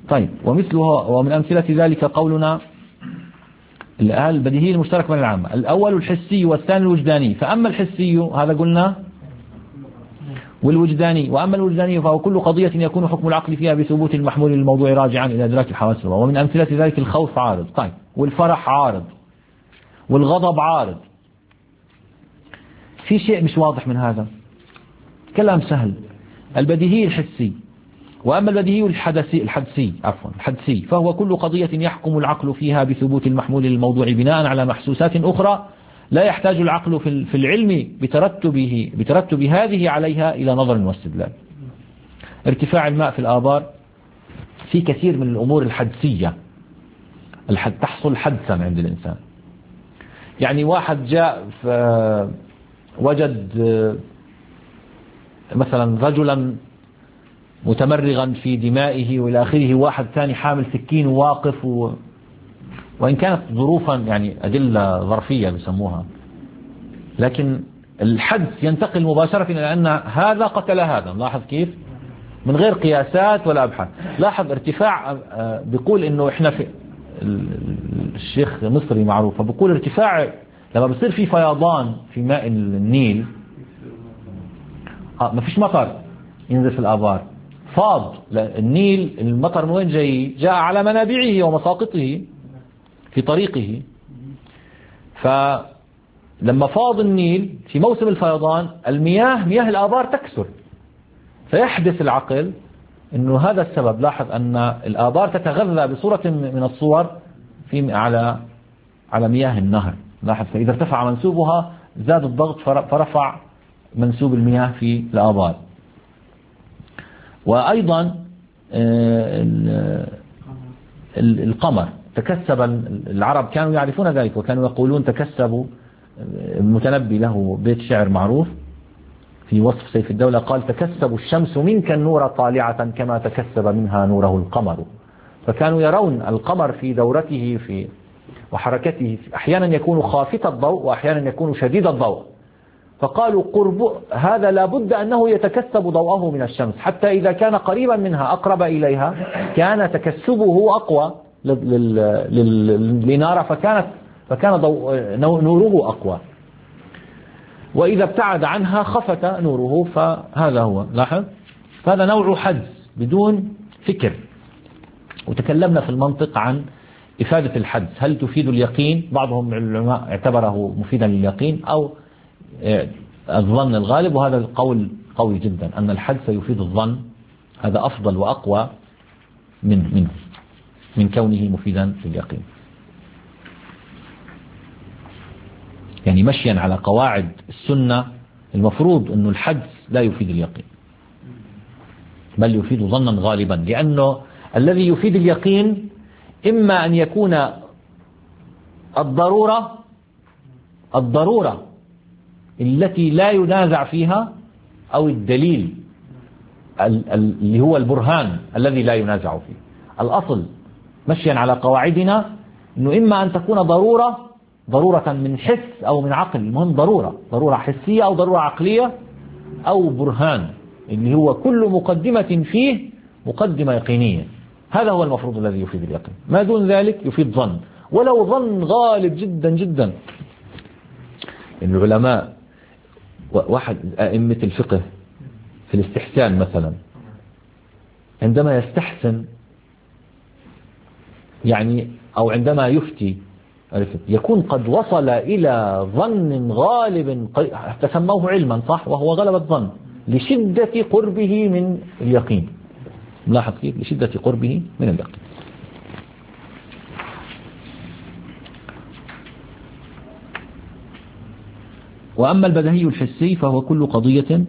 طيب ومثلها ومن أمثلة ذلك قولنا البديهي المشترك بين العامة، الأول الحسي والثاني الوجداني. فأما الحسي هذا قلنا والوجداني، وأما الوجداني فهو كل قضية يكون حكم العقل فيها بثبوت المحمول للموضوع راجعا إلى إدراك الحواس. ومن أمثلة ذلك الخوف عارض، طيب، والفرح عارض، والغضب عارض. في شيء مش واضح من هذا كلام سهل. البديهي الحسي، وأما البديهي الحدسي فهو كل قضية يحكم العقل فيها بثبوت المحمول للموضوع بناء على محسوسات أخرى لا يحتاج العقل في العلم بترتب هذه عليها إلى نظر واستدلال. ارتفاع الماء في الآبار، في كثير من الأمور الحدسية تحصل حدسا عند الإنسان. يعني واحد جاء وجد مثلا رجلا متمرغا في دمائه وإلى آخره، واحد ثاني حامل سكين وواقف وإن كانت ظروفا يعني أدلة ظرفية بيسموها، لكن الحدس ينتقل مباشرة إلى أن هذا قتل هذا. لاحظ كيف من غير قياسات ولا أبحاث. لاحظ ارتفاع، بيقول إنه إحنا في الشيخ مصري معروف، بيقول ارتفاع لما بيصير في فيضان في ماء النيل، ما فيش مطر ينزل في الآبار، فاض النيل، المطر من وين جاء على منابعه ومساقطه في طريقه. فلما فاض النيل في موسم الفيضان، مياه الآبار تكثر، فيحدث العقل انه هذا السبب. لاحظ ان الآبار تتغذى بصورة من الصور على مياه النهر. لاحظ فإذا ارتفع منسوبها زاد الضغط فرفع منسوب المياه في الآبار. وأيضا القمر تكسب، العرب كانوا يعرفون ذلك وكانوا يقولون تكسبوا. المتنبي له بيت شعر معروف في وصف سيف الدولة، قال: تكسب الشمس منك النور طالعة كما تكسب منها نوره القمر. فكانوا يرون القمر في دورته وحركته أحيانا يكون خافت الضوء وأحيانا يكون شديد الضوء، فقالوا قرب هذا لابد أنه يتكسب ضوءه من الشمس، حتى إذا كان قريبا منها أقرب إليها كان تكسبه أقوى لنار، فكان نوره أقوى، وإذا ابتعد عنها خفت نوره. فهذا هو، لاحظ، فهذا نوع حدس بدون فكر. وتكلمنا في المنطق عن إفادة الحدس، هل تفيد اليقين؟ بعضهم العلماء اعتبره مفيدا لليقين أو الظن الغالب، وهذا القول قوي جدا أن الحدس يفيد الظن، هذا أفضل وأقوى من كونه مفيدا لليقين. يعني مشيا على قواعد السنة المفروض أن الحدس لا يفيد اليقين بل يفيد ظنا غالبا، لأنه الذي يفيد اليقين إما أن يكون الضرورة التي لا ينازع فيها، أو الدليل اللي هو البرهان الذي لا ينازع فيه. الأصل مشيا على قواعدنا أنه إما أن تكون ضرورة من حس أو من عقل، المهم ضرورة حسية أو ضرورة عقلية، أو برهان اللي هو كل مقدمة فيه مقدمة يقينية. هذا هو المفروض الذي يفيد اليقين، ما دون ذلك يفيد ظن، ولو ظن غالب جدا جدا. العلماء واحد أئمة الفقه في الاستحسان مثلا، عندما يستحسن يعني أو عندما يفتي يكون قد وصل إلى ظن غالب تسموه علما، صح، وهو غلب الظن لشدة قربه من اليقين. لاحظ كيف؟ لشدة قربه من اليقين. وأما البديهي الحسي فهو كل قضية،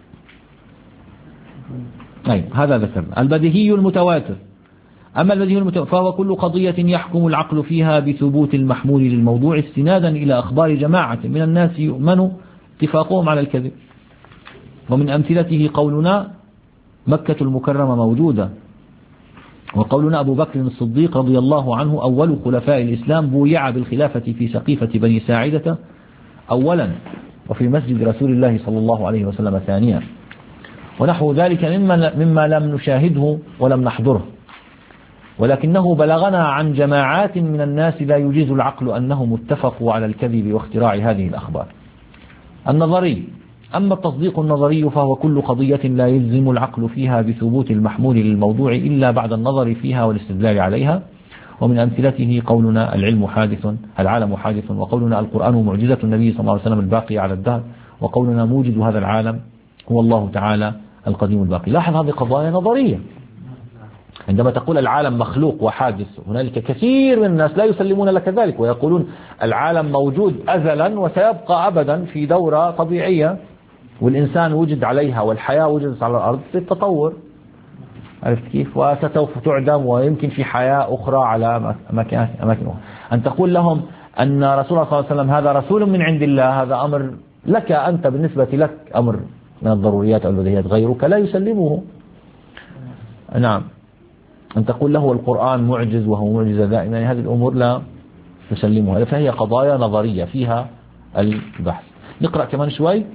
هذا ذكرنا. البديهي المتواتر، أما البديهي فهو كل قضية يحكم العقل فيها بثبوت المحمول للموضوع استنادا إلى أخبار جماعة من الناس يؤمن اتفاقهم على الكذب. ومن أمثلته قولنا مكة المكرمة موجودة، وقولنا أبو بكر الصديق رضي الله عنه أول خلفاء الإسلام بويع بالخلافة في سقيفة بني ساعدة أولا، وفي مسجد رسول الله صلى الله عليه وسلم ثانيا، ونحو ذلك مما لم نشاهده ولم نحضره. ولكنه بلغنا عن جماعات من الناس لا يجيز العقل أنهم اتفقوا على الكذب واختراع هذه الأخبار. النظري: أما التصديق النظري فهو كل قضية لا يلزم العقل فيها بثبوت المحمول للموضوع إلا بعد النظر فيها والاستدلال عليها. ومن أمثلته قولنا العلم حادث، العالم حادث، وقولنا القرآن معجزة النبي صلى الله عليه وسلم الباقي على الدهر، وقولنا موجد هذا العالم هو الله تعالى القديم الباقي. لاحظ هذه قضايا نظرية. عندما تقول العالم مخلوق وحادث، هنالك كثير من الناس لا يسلمون لك ذلك ويقولون العالم موجود أزلا وسيبقى أبدا في دورة طبيعية، والإنسان وجد عليها والحياة وجدت على الأرض في التطور، عرفت كيف؟ وستوف تعدم ويمكن في حياة أخرى على أماكن أخرى. أن تقول لهم أن رسول الله صلى الله عليه وسلم هذا رسول من عند الله، هذا أمر لك أنت، بالنسبة لك أمر من الضروريات أو البديهيات، غيرك لا يسلمه. نعم. أن تقول له القرآن معجز وهو معجزة دائما، يعني هذه الأمور لا تسلمها، فهي قضايا نظرية فيها البحث. نقرأ كمان شوي.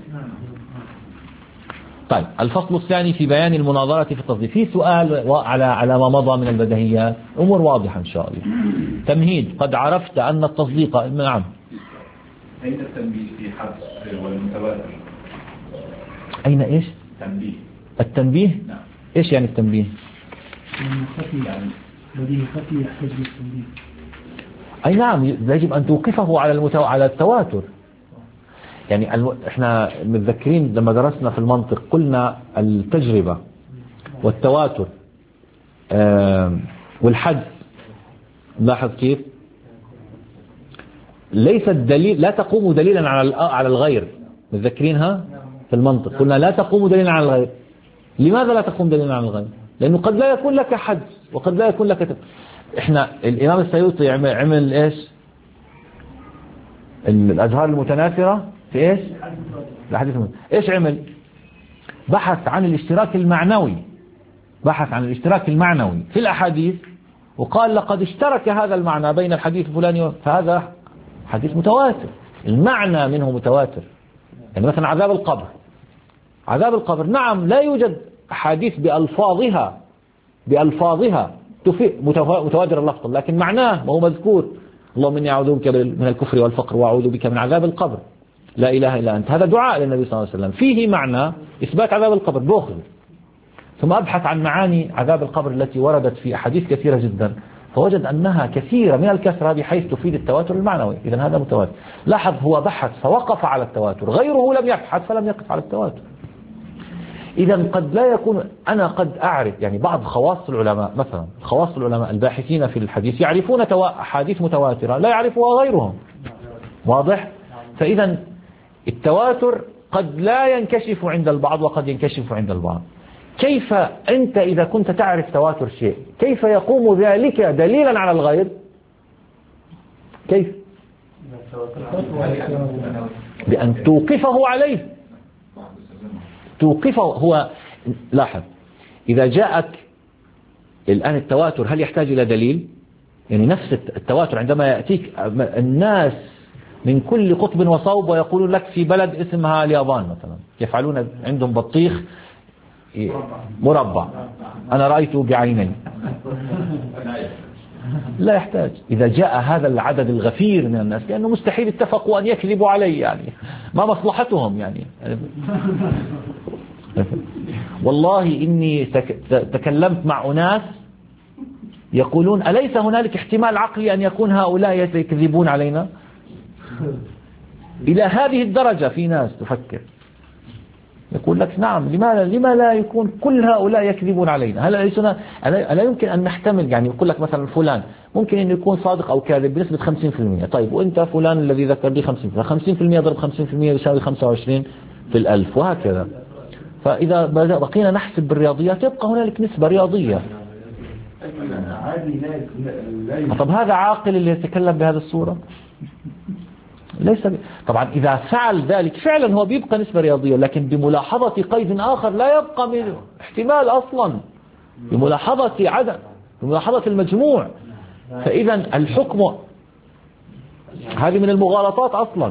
طيب، الفصل الثاني في بيان المناظرة في التصديق. في سؤال على ما مضى من البديهيات، أمور واضحة إن شاء الله. تمهيد: قد عرفت أن التصديق. نعم. أين التنبيه في حدث والمتواتر؟ أين إيش؟ تنبيه. التنبيه؟ نعم. إيش يعني التنبيه؟ يعني بديه خفي يحتاج للتنبيه. أي نعم، يجب أن توقفه على التواتر. يعني احنا متذكرين لما درسنا في المنطق قلنا التجربة والتواتر والحدس، لاحظ كيف ليس الدليل، لا تقوم دليلا على الغير. متذكرينها في المنطق قلنا لا تقوم دليلا على الغير. لماذا لا تقوم دليلا على الغير؟ لأنه قد لا يكون لك حدس وقد لا يكون لك احنا الإمام السيوطي عمل ايش؟ الأزهار المتناثرة في ايش؟ الحديث ايش عمل؟ بحث عن الاشتراك المعنوي، بحث عن الاشتراك المعنوي في الأحاديث، وقال لقد اشترك هذا المعنى بين الحديث الفلاني، فهذا حديث متواتر، المعنى منه متواتر. يعني مثلا عذاب القبر، عذاب القبر نعم لا يوجد أحاديث بألفاظها متواتر اللفظ، لكن معناه وهو مذكور: اللهم إني أعوذ بك من الكفر والفقر وأعوذ بك من عذاب القبر، لا إله إلا أنت. هذا دعاء للنبي صلى الله عليه وسلم فيه معنى إثبات عذاب القبر بأخذ. ثم أبحث عن معاني عذاب القبر التي وردت في أحاديث كثيرة جدا، فوجد أنها كثيرة من الكثرة بحيث تفيد التواتر المعنوي. إذن هذا متواتر. لاحظ هو بحث فوقف على التواتر، غيره لم يبحث فلم يقف على التواتر. إذا قد لا يكون، أنا قد أعرف يعني بعض خواص العلماء، مثلا خواص العلماء الباحثين في الحديث يعرفون أحاديث متواترة لا يعرفها غيرهم، واضح؟ فإذا التواتر قد لا ينكشف عند البعض وقد ينكشف عند البعض. كيف أنت إذا كنت تعرف تواتر شيء، كيف يقوم ذلك دليلا على الغير؟ كيف؟ بأن توقفه عليه، توقفه. هو لاحظ إذا جاءك الآن التواتر هل يحتاج إلى دليل؟ يعني نفس التواتر عندما يأتيك الناس من كل قطب وصوب ويقولون لك في بلد اسمها اليابان مثلا يفعلون عندهم بطيخ مربع، أنا رأيته بعيني، لا يحتاج. إذا جاء هذا العدد الغفير من الناس، لأنه مستحيل اتفقوا أن يكذبوا علي، يعني ما مصلحتهم يعني. والله إني تكلمت مع أناس يقولون أليس هنالك احتمال عقلي أن يكون هؤلاء يكذبون علينا؟ إلى هذه الدرجة في ناس تفكر، يقول لك نعم، لما لا يكون كل هؤلاء يكذبون علينا؟ ألا يمكن أن نحتمل، يعني يقول لك مثلا فلان ممكن أن يكون صادق أو كاذب بنسبة 50%. طيب وأنت فلان الذي ذكر لي 50%، 50% ضرب 50% يساوي 25 في الألف، وهكذا. فإذا بقينا نحسب بالرياضيات يبقى هنالك نسبة رياضية. طب هذا عاقل اللي يتكلم بهذه الصورة؟ ليس طبعا إذا فعل ذلك فعلا هو بيبقى نسبة رياضية، لكن بملاحظة قيد آخر لا يبقى من احتمال أصلا، بملاحظة عدم، بملاحظة المجموع. فإذا الحكم هذه من المغالطات أصلا.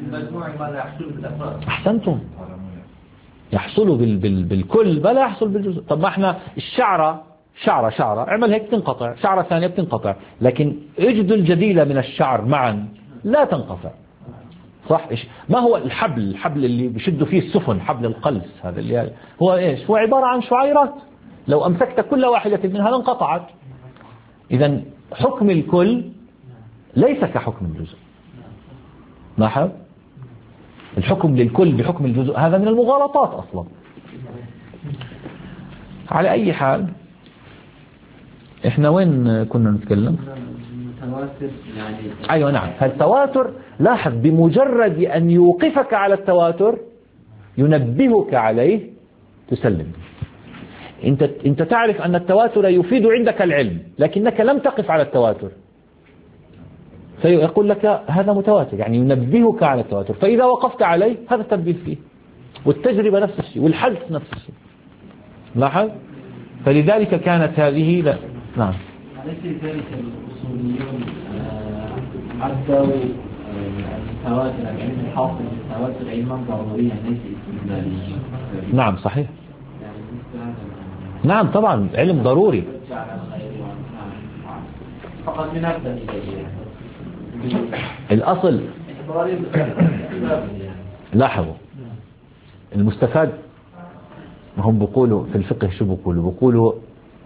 أحسنتم، يحصل بالكل بلا يحصل بالجزء. طب ما احنا الشعرة شعرة اعمل هيك تنقطع، شعرة ثانية بتنقطع، لكن اجد الجديلة من الشعر معا لا تنقطع. صح؟ ما هو الحبل اللي بشدوا فيه السفن، حبل القلس هذا اللي هو ايش؟ هو عبارة عن شعيرات، لو أمسكت كل واحدة منها لانقطعت. إذا حكم الكل ليس كحكم الجزء. لاحظ؟ الحكم للكل بحكم الجزء هذا من المغالطات أصلا. على أي حال إحنا وين كنا نتكلم؟ أيوة نعم، التواتر لاحظ بمجرد أن يوقفك على التواتر ينبهك عليه تسلم. أنت تعرف أن التواتر يفيد عندك العلم، لكنك لم تقف على التواتر، فيقول لك هذا متواتر، يعني ينبهك على التواتر، فإذا وقفت عليه هذا التنبيه فيه. والتجربة نفس الشيء، والحدث نفس الشيء. لاحظ؟ فلذلك كانت هذه نعم. أليس ذلك الأصوليون عدوا التواتر العلم الحاصل بالتواتر علما ضروريا ليس استدلاليا؟ نعم صحيح. نعم طبعا علم ضروري. فقط لنبدأ الأصل لاحظوا المستفاد، هم بيقولوا في الفقه شو بيقولوا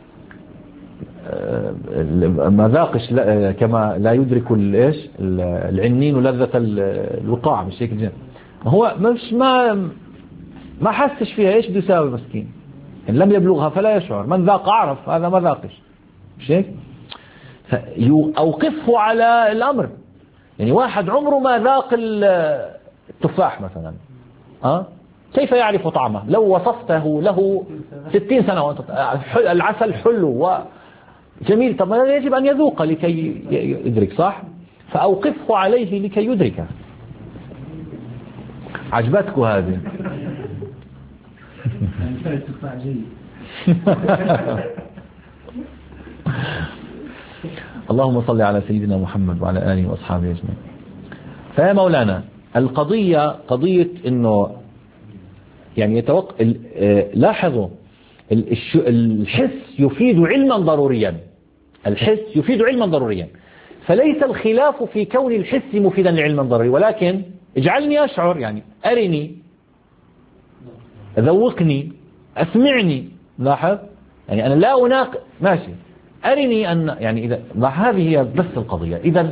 مذاقش كما لا يدرك ايش العنين لذة الوقاع، مش هيك الجن. هو مش ما حسش فيها، ايش بده يساوي مسكين؟ إن لم يبلغها فلا يشعر، من ذاق عرف، هذا ما ذاقش، مش هيك؟ أوقفه على الأمر. يعني واحد عمره ما ذاق التفاح مثلا، كيف يعرف طعمه؟ لو وصفته له 60 سنة العسل حلو وجميل، طب يجب أن يذوق لكي يدرك، صح؟ فأوقفه عليه لكي يدركه. عجبتكم هذه؟ التفاح جيد. اللهم صل على سيدنا محمد وعلى آله وأصحابه أجمعين. فيا مولانا القضية قضية إنه يعني لاحظوا الحس يفيد علما ضروريا، الحس يفيد علما ضروريا، فليس الخلاف في كون الحس مفيدا لعلم ضروري، ولكن اجعلني أشعر، يعني أرني، ذوقني، أسمعني. لاحظ يعني أنا لا أناقض، ماشي، أرني أن يعني إذا هذه هي بس القضية. إذا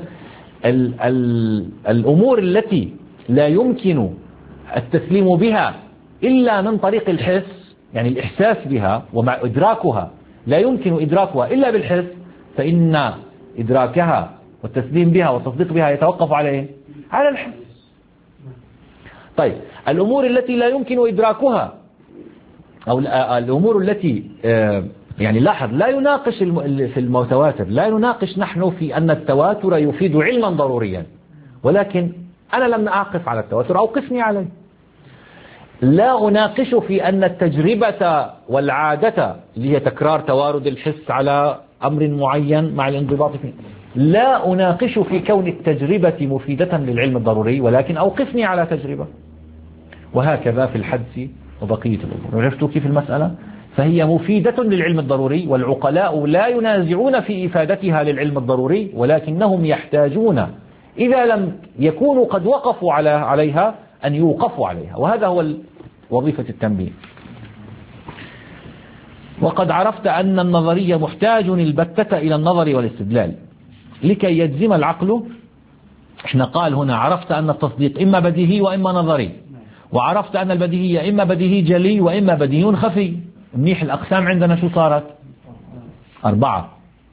الأمور التي لا يمكن التسليم بها إلا من طريق الحس، يعني الإحساس بها ومع إدراكها لا يمكن إدراكها إلا بالحس، فإن إدراكها والتسليم بها والتصديق بها يتوقف على الحس. طيب الأمور التي لا يمكن إدراكها أو الأمور التي يعني لاحظ لا يناقش في المتواتر، لا يناقش نحن في أن التواتر يفيد علما ضروريا، ولكن أنا لم أقف على التواتر، أوقفني عليه. لا أناقش في أن التجربة والعادة اللي هي تكرار توارد الحس على أمر معين مع الانضباط فيه، لا أناقش في كون التجربة مفيدة للعلم الضروري، ولكن أوقفني على تجربة. وهكذا في الحدس وبقية الأمور. عرفتوا كيف المسألة؟ فهي مفيدة للعلم الضروري، والعقلاء لا ينازعون في إفادتها للعلم الضروري، ولكنهم يحتاجون إذا لم يكونوا قد وقفوا عليها أن يوقفوا عليها، وهذا هو وظيفة التنبيه. وقد عرفت أن النظرية محتاج البتة إلى النظر والاستدلال لكي يجزم العقل. احنا قال هنا عرفت أن التصديق إما بديهي وإما نظري، وعرفت أن البديهية إما بديهي جلي وإما بديهي خفي. منيح، الأقسام عندنا شو صارت؟ 4.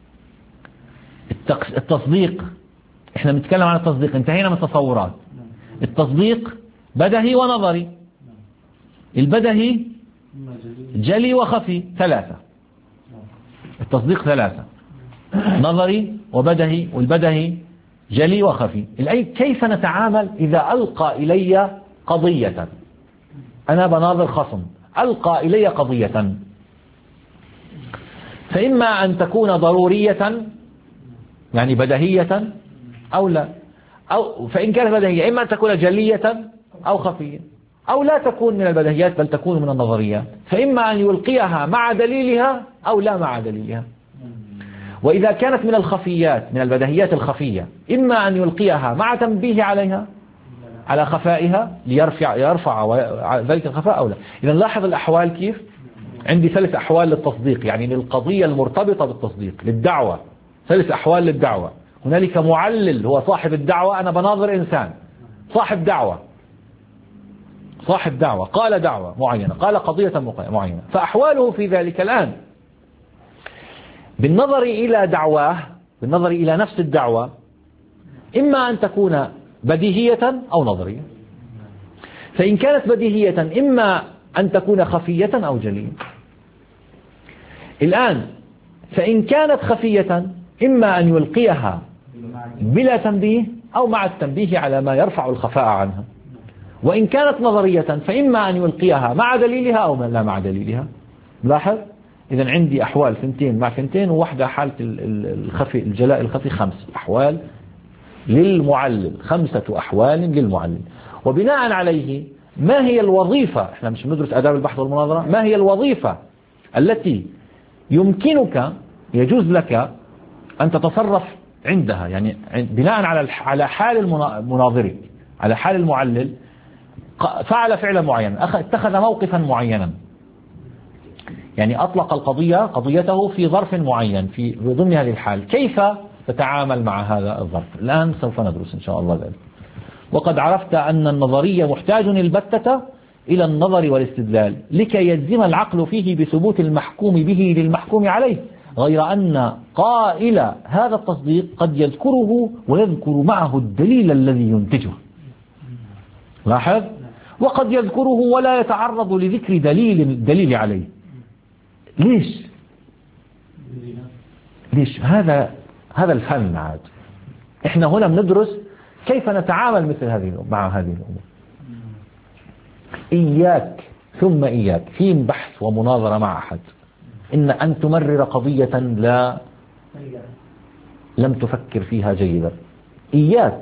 التصديق، احنا بنتكلم عن التصديق، انتهينا من التصورات. التصديق بديهي ونظري، البديهي جلي وخفي. 3. التصديق 3، نظري وبديهي، والبديهي جلي وخفي. كيف نتعامل إذا ألقى إلي قضية، أنا بناظر خصم ألقى إلي قضية، فإما أن تكون ضرورية يعني بديهية أو لا، أو فإن كانت بديهية إما أن تكون جلية أو خفية. أو لا تكون من البديهيات بل تكون من النظريات، فإما أن يلقيها مع دليلها أو لا مع دليلها. وإذا كانت من الخفيات، من البديهيات الخفية، إما أن يلقيها مع تنبيه عليها على خفائها ليرفع ذلك الخفاء أو لا. إذا لاحظ الأحوال كيف؟ عندي 3 أحوال للتصديق، يعني للقضية المرتبطة بالتصديق، للدعوة 3 أحوال للدعوة. هنالك معلل هو صاحب الدعوة، أنا بناظر إنسان صاحب دعوة، صاحب دعوة قال دعوة معينة، قال قضية معينة، فأحواله في ذلك الآن بالنظر إلى دعواه، بالنظر إلى نفس الدعوة، إما أن تكون بديهية أو نظرية. فإن كانت بديهية إما أن تكون خفية أو جلية. الآن فإن كانت خفية إما أن يلقيها بلا تنبيه أو مع التنبيه على ما يرفع الخفاء عنها. وإن كانت نظرية فإما أن يلقيها مع دليلها أو لا مع دليلها. لاحظ إذن عندي أحوال 2 مع 2 وواحدة حالة الخفي، الجلاء الخفي 5 أحوال للمعلل، 5 أحوال للمعلل. وبناء عليه ما هي الوظيفة، احنا مش ندرس آداب البحث والمناظرة، ما هي الوظيفة التي يمكنك يجوز لك أن تتصرف عندها، يعني بناء على حال المناظر، على حال المعلل، فعل فعلا معينا، اتخذ موقفا معينا، يعني أطلق قضيته في ظرف معين في ضمن هذه الحال، كيف تتعامل مع هذا الظرف؟ الآن سوف ندرس إن شاء الله ذلك. وقد عرفت أن النظرية محتاج البتة إلى النظر والاستدلال لكي يجزم العقل فيه بثبوت المحكوم به للمحكوم عليه، غير أن قائل هذا التصديق قد يذكره ويذكر معه الدليل الذي ينتجه. لاحظ، وقد يذكره ولا يتعرض لذكر دليل عليه. ليش هذا الفن عاد. احنا هنا بندرس كيف نتعامل مع هذه الأمور. إياك ثم إياك في بحث ومناظرة مع أحد إن أن تمرر قضية لم تفكر فيها جيدا. إياك،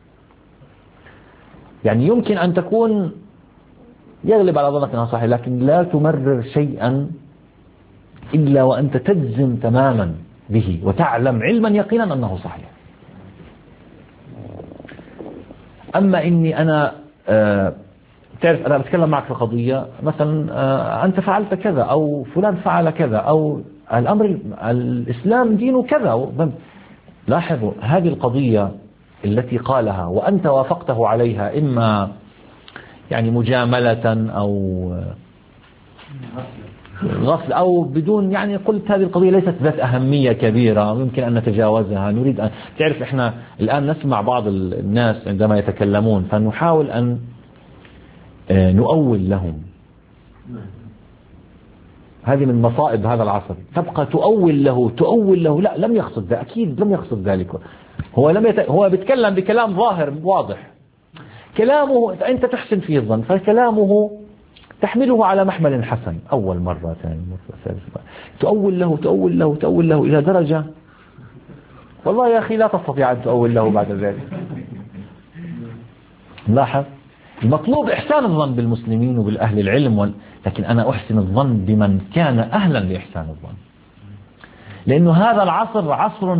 يعني يمكن أن تكون يغلب على ظنك أنها صحيح، لكن لا تمرر شيئا إلا وأنت تجزم تماما به وتعلم علما يقينا أنه صحيح. أما إني أنا تعرف أنا بتكلم معك في قضية مثلا، أنت فعلت كذا أو فلان فعل كذا أو الأمر الإسلام دين كذا. لاحظوا هذه القضية التي قالها وأنت وافقته عليها، إما يعني مجاملة أو غفل أو بدون، يعني قلت هذه القضية ليست ذات أهمية كبيرة يمكن أن نتجاوزها، نريد أن تعرف إحنا الآن نسمع بعض الناس عندما يتكلمون فنحاول أن نؤول لهم. هذه من مصائب هذا العصر، تبقى تؤول له لا لم يقصد ذلك، أكيد لم يقصد ذلك، هو بيتكلم بكلام ظاهر واضح، كلامه أنت تحسن فيه الظن، فكلامه تحمله على محمل حسن أول مرة، ثاني مرة، ثالث مرة، تؤول له إلى درجة والله يا أخي لا تستطيع أن تؤول له بعد ذلك. لاحظ، المطلوب إحسان الظن بالمسلمين وبالأهل العلم، لكن أنا أحسن الظن بمن كان أهلا لإحسان الظن، لأنه هذا العصر عصر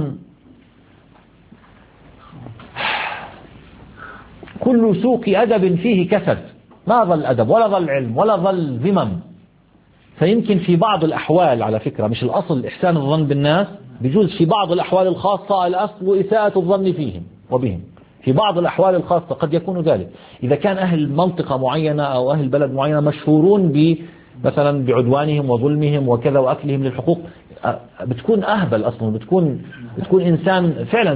كل سوق أدب فيه كسد، ما ظل أدب ولا ظل علم ولا ظل ذمم. فيمكن في بعض الأحوال، على فكرة مش الأصل إحسان الظن بالناس، بجوز في بعض الأحوال الخاصة الأصل إساءة الظن فيهم وبهم، في بعض الأحوال الخاصة قد يكون ذلك. إذا كان أهل منطقة معينة أو أهل بلد معينة مشهورون مثلا بعدوانهم وظلمهم وكذا وأكلهم للحقوق، بتكون أهبل أصلا، بتكون إنسان فعلا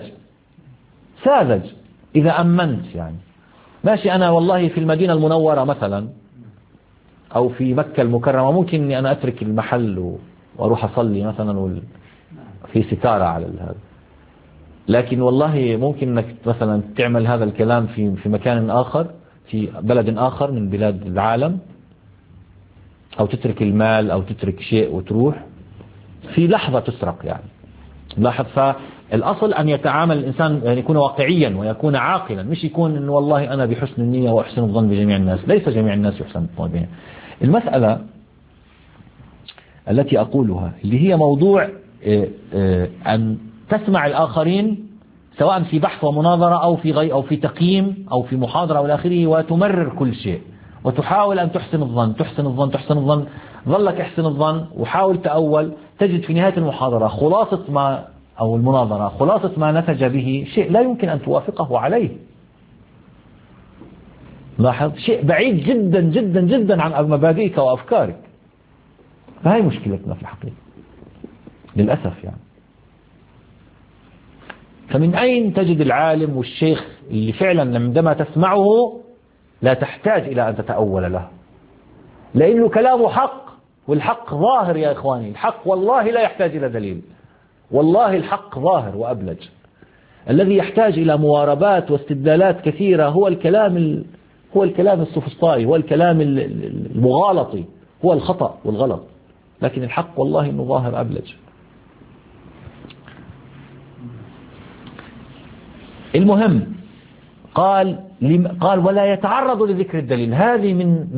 ساذج إذا أمنت. يعني ماشي، أنا والله في المدينة المنورة مثلا أو في مكة المكرمة ممكن أني أنا أترك المحل وأروح أصلي مثلا في ستارة على هذا، لكن والله ممكن أنك مثلا تعمل هذا الكلام في مكان آخر، في بلد آخر من بلاد العالم، أو تترك المال أو تترك شيء وتروح في لحظة تسرق. يعني لاحظ، فالأصل أن يتعامل الإنسان أن يكون واقعيا ويكون عاقلا، مش يكون إنه والله أنا بحسن النية وأحسن الظن بجميع الناس. ليس جميع الناس يحسن الظن بهم. المسألة التي أقولها اللي هي موضوع أن تسمع الآخرين سواء في بحث ومناظرة أو في تقييم أو في محاضرة أو آخره، وتمرر كل شيء وتحاول أن تحسن الظن. ظلك احسن الظن وحاول تأول، تجد في نهاية المحاضرة خلاصة ما أو المناظرة خلاصة ما نتج به شيء لا يمكن أن توافقه عليه. لاحظ، شيء بعيد جدا جدا جدا عن مبادئك وأفكارك. فهي مشكلتنا في الحقيقة للأسف يعني. فمن أين تجد العالم والشيخ اللي فعلا عندما تسمعه لا تحتاج إلى أن تتأول له، لأنه كلامه حق، والحق ظاهر يا إخواني. الحق والله لا يحتاج إلى دليل، والله الحق ظاهر وأبلج. الذي يحتاج إلى مواربات واستدلالات كثيرة هو الكلام السفسطائي، هو الكلام المغالطي، هو الخطأ والغلط. لكن الحق والله إنه ظاهر أبلج. المهم قال ولا يتعرض لذكر الدليل. هذه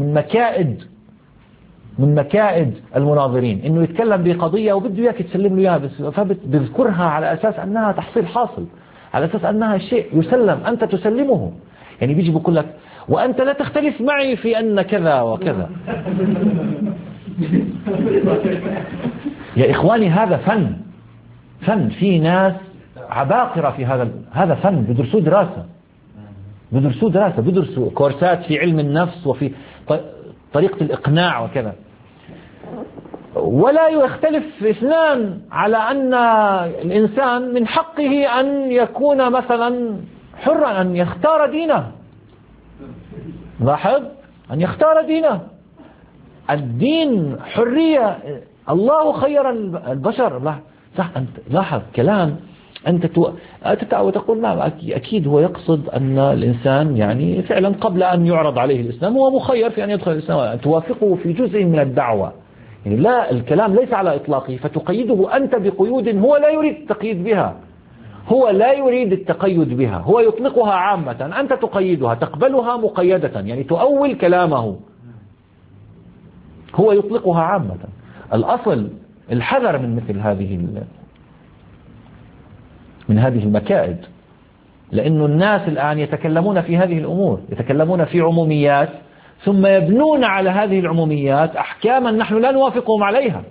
من مكائد المناظرين، انه يتكلم بقضية وبده اياك تسلم له اياها، فبذكرها على اساس انها تحصيل حاصل، على اساس انها شيء يسلم انت تسلمه. يعني بيجي بيقول لك وانت لا تختلف معي في ان كذا وكذا. يا اخواني هذا فن. في ناس عباقرة في هذا فن، بيدرسوا دراسة، بيدرسوا كورسات في علم النفس وفي طريقة الإقناع وكذا. ولا يختلف اثنان على أن الإنسان من حقه أن يكون مثلا حرا، أن يختار دينه. لاحظ، أن يختار دينه. الدين حرية، الله خير البشر. صح، أنت لاحظ كلام أنت تقول نعم أكيد هو يقصد أن الإنسان يعني فعلا قبل أن يعرض عليه الإسلام هو مخير في أن يدخل الإسلام، توافقه في جزء من الدعوة. يعني لا، الكلام ليس على إطلاقه، فتقيده أنت بقيود هو لا يريد التقييد بها، هو يطلقها عامة، أنت تقيدها، تقبلها مقيدة، يعني تؤول كلامه، هو يطلقها عامة. الأصل الحذر من مثل من هذه المكائد، لأن الناس الآن يتكلمون في هذه الأمور، يتكلمون في عموميات ثم يبنون على هذه العموميات أحكاما نحن لا نوافقهم عليها.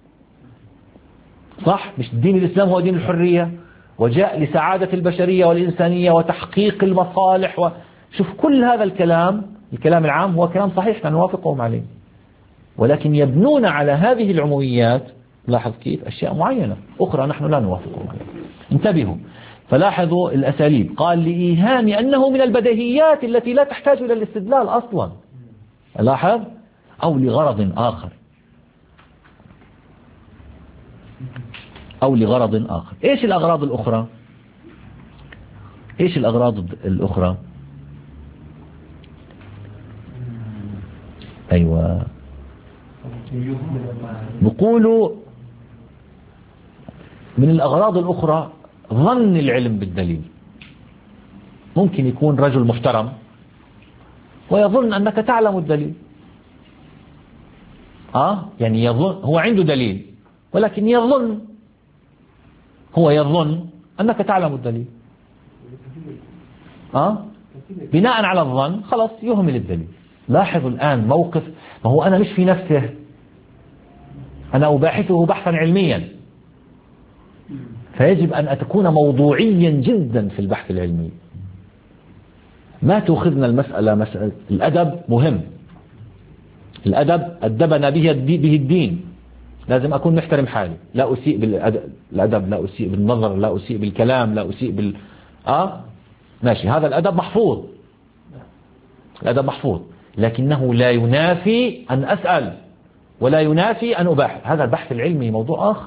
صح، مش دين الإسلام هو دين الحرية وجاء لسعادة البشرية والإنسانية وتحقيق المصالح شوف كل هذا الكلام العام هو كلام صحيح نوافقهم عليه، ولكن يبنون على هذه العموميات. لاحظ كيف أشياء معينة أخرى نحن لا نوافقهم عليها. انتبهوا، فلاحظوا الأساليب. قال لإيهام أنه من البديهيات التي لا تحتاج إلى الاستدلال أصلا. لاحظ، أو لغرض آخر. إيش الأغراض الأخرى؟ أيوة، بقولوا من الأغراض الأخرى ظن العلم بالدليل. ممكن يكون رجل محترم ويظن أنك تعلم الدليل، يعني يظن هو عنده دليل، ولكن يظن أنك تعلم الدليل. بناء على الظن خلاص يهمل الدليل. لاحظوا الآن موقف، ما هو أنا مش في نفسه، أنا أباحثه بحثا علميا، فيجب أن أكون موضوعيا جدا في البحث العلمي. ما تأخذنا مسألة الأدب مهم، الأدب أدبنا به الدين، لازم أكون محترم حالي، لا أسيء بالأدب، لا أسيء بالنظر، لا أسيء بالكلام، لا أسيء ماشي، هذا الأدب محفوظ، لكنه لا ينافي أن أسأل ولا ينافي أن أباحث. هذا البحث العلمي موضوع آخر،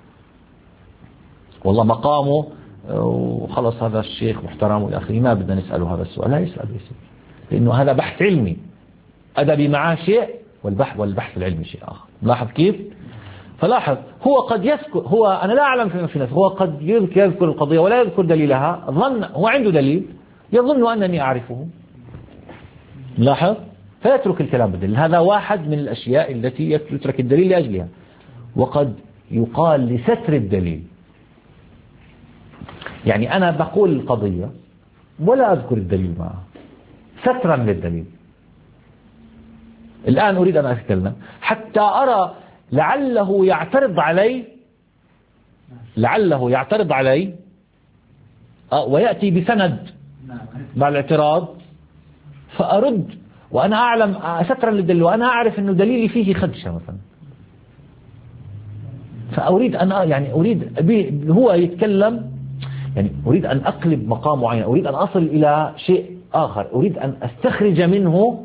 والله مقامه وخلص هذا الشيخ محترم والآخرين ما بدنا نسأله هذا السؤال، لا يسأل، لأنه هذا بحث علمي، أدبي معاه شيء والبحث العلمي شيء آخر. لاحظ كيف؟ فلاحظ هو قد يذكر، هو أنا لا أعلم في نفسه، هو قد يذكر القضية ولا يذكر دليلها، ظن هو عنده دليل يظن أنني أعرفه. لاحظ، فيترك الكلام بالدليل. هذا واحد من الأشياء التي يترك الدليل لأجلها. وقد يقال لستر الدليل، يعني أنا بقول القضية ولا أذكر الدليل معها سترا للدليل. الآن أريد أن أتكلم حتى أرى لعله يعترض علي ويأتي بسند مع الاعتراض، فأرد وأنا أعلم سترا للدليل، وأنا أعرف أنه دليلي فيه خدشة مثلا. فأريد أن هو يتكلم، يعني أريد أن أقلب مقام معين، أريد أن أصل إلى شيء آخر، أريد أن أستخرج منه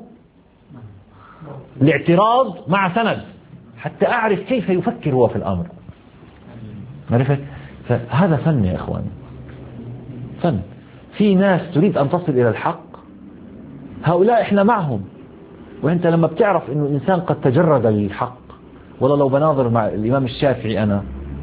الاعتراض مع سند حتى أعرف كيف يفكر هو في الأمر. عرفت؟ فهذا فن يا إخواني، فن. في ناس تريد أن تصل إلى الحق، هؤلاء إحنا معهم. وإنت لما بتعرف إنه الإنسان قد تجرد للحق، والله لو بناظر مع الإمام الشافعي أنا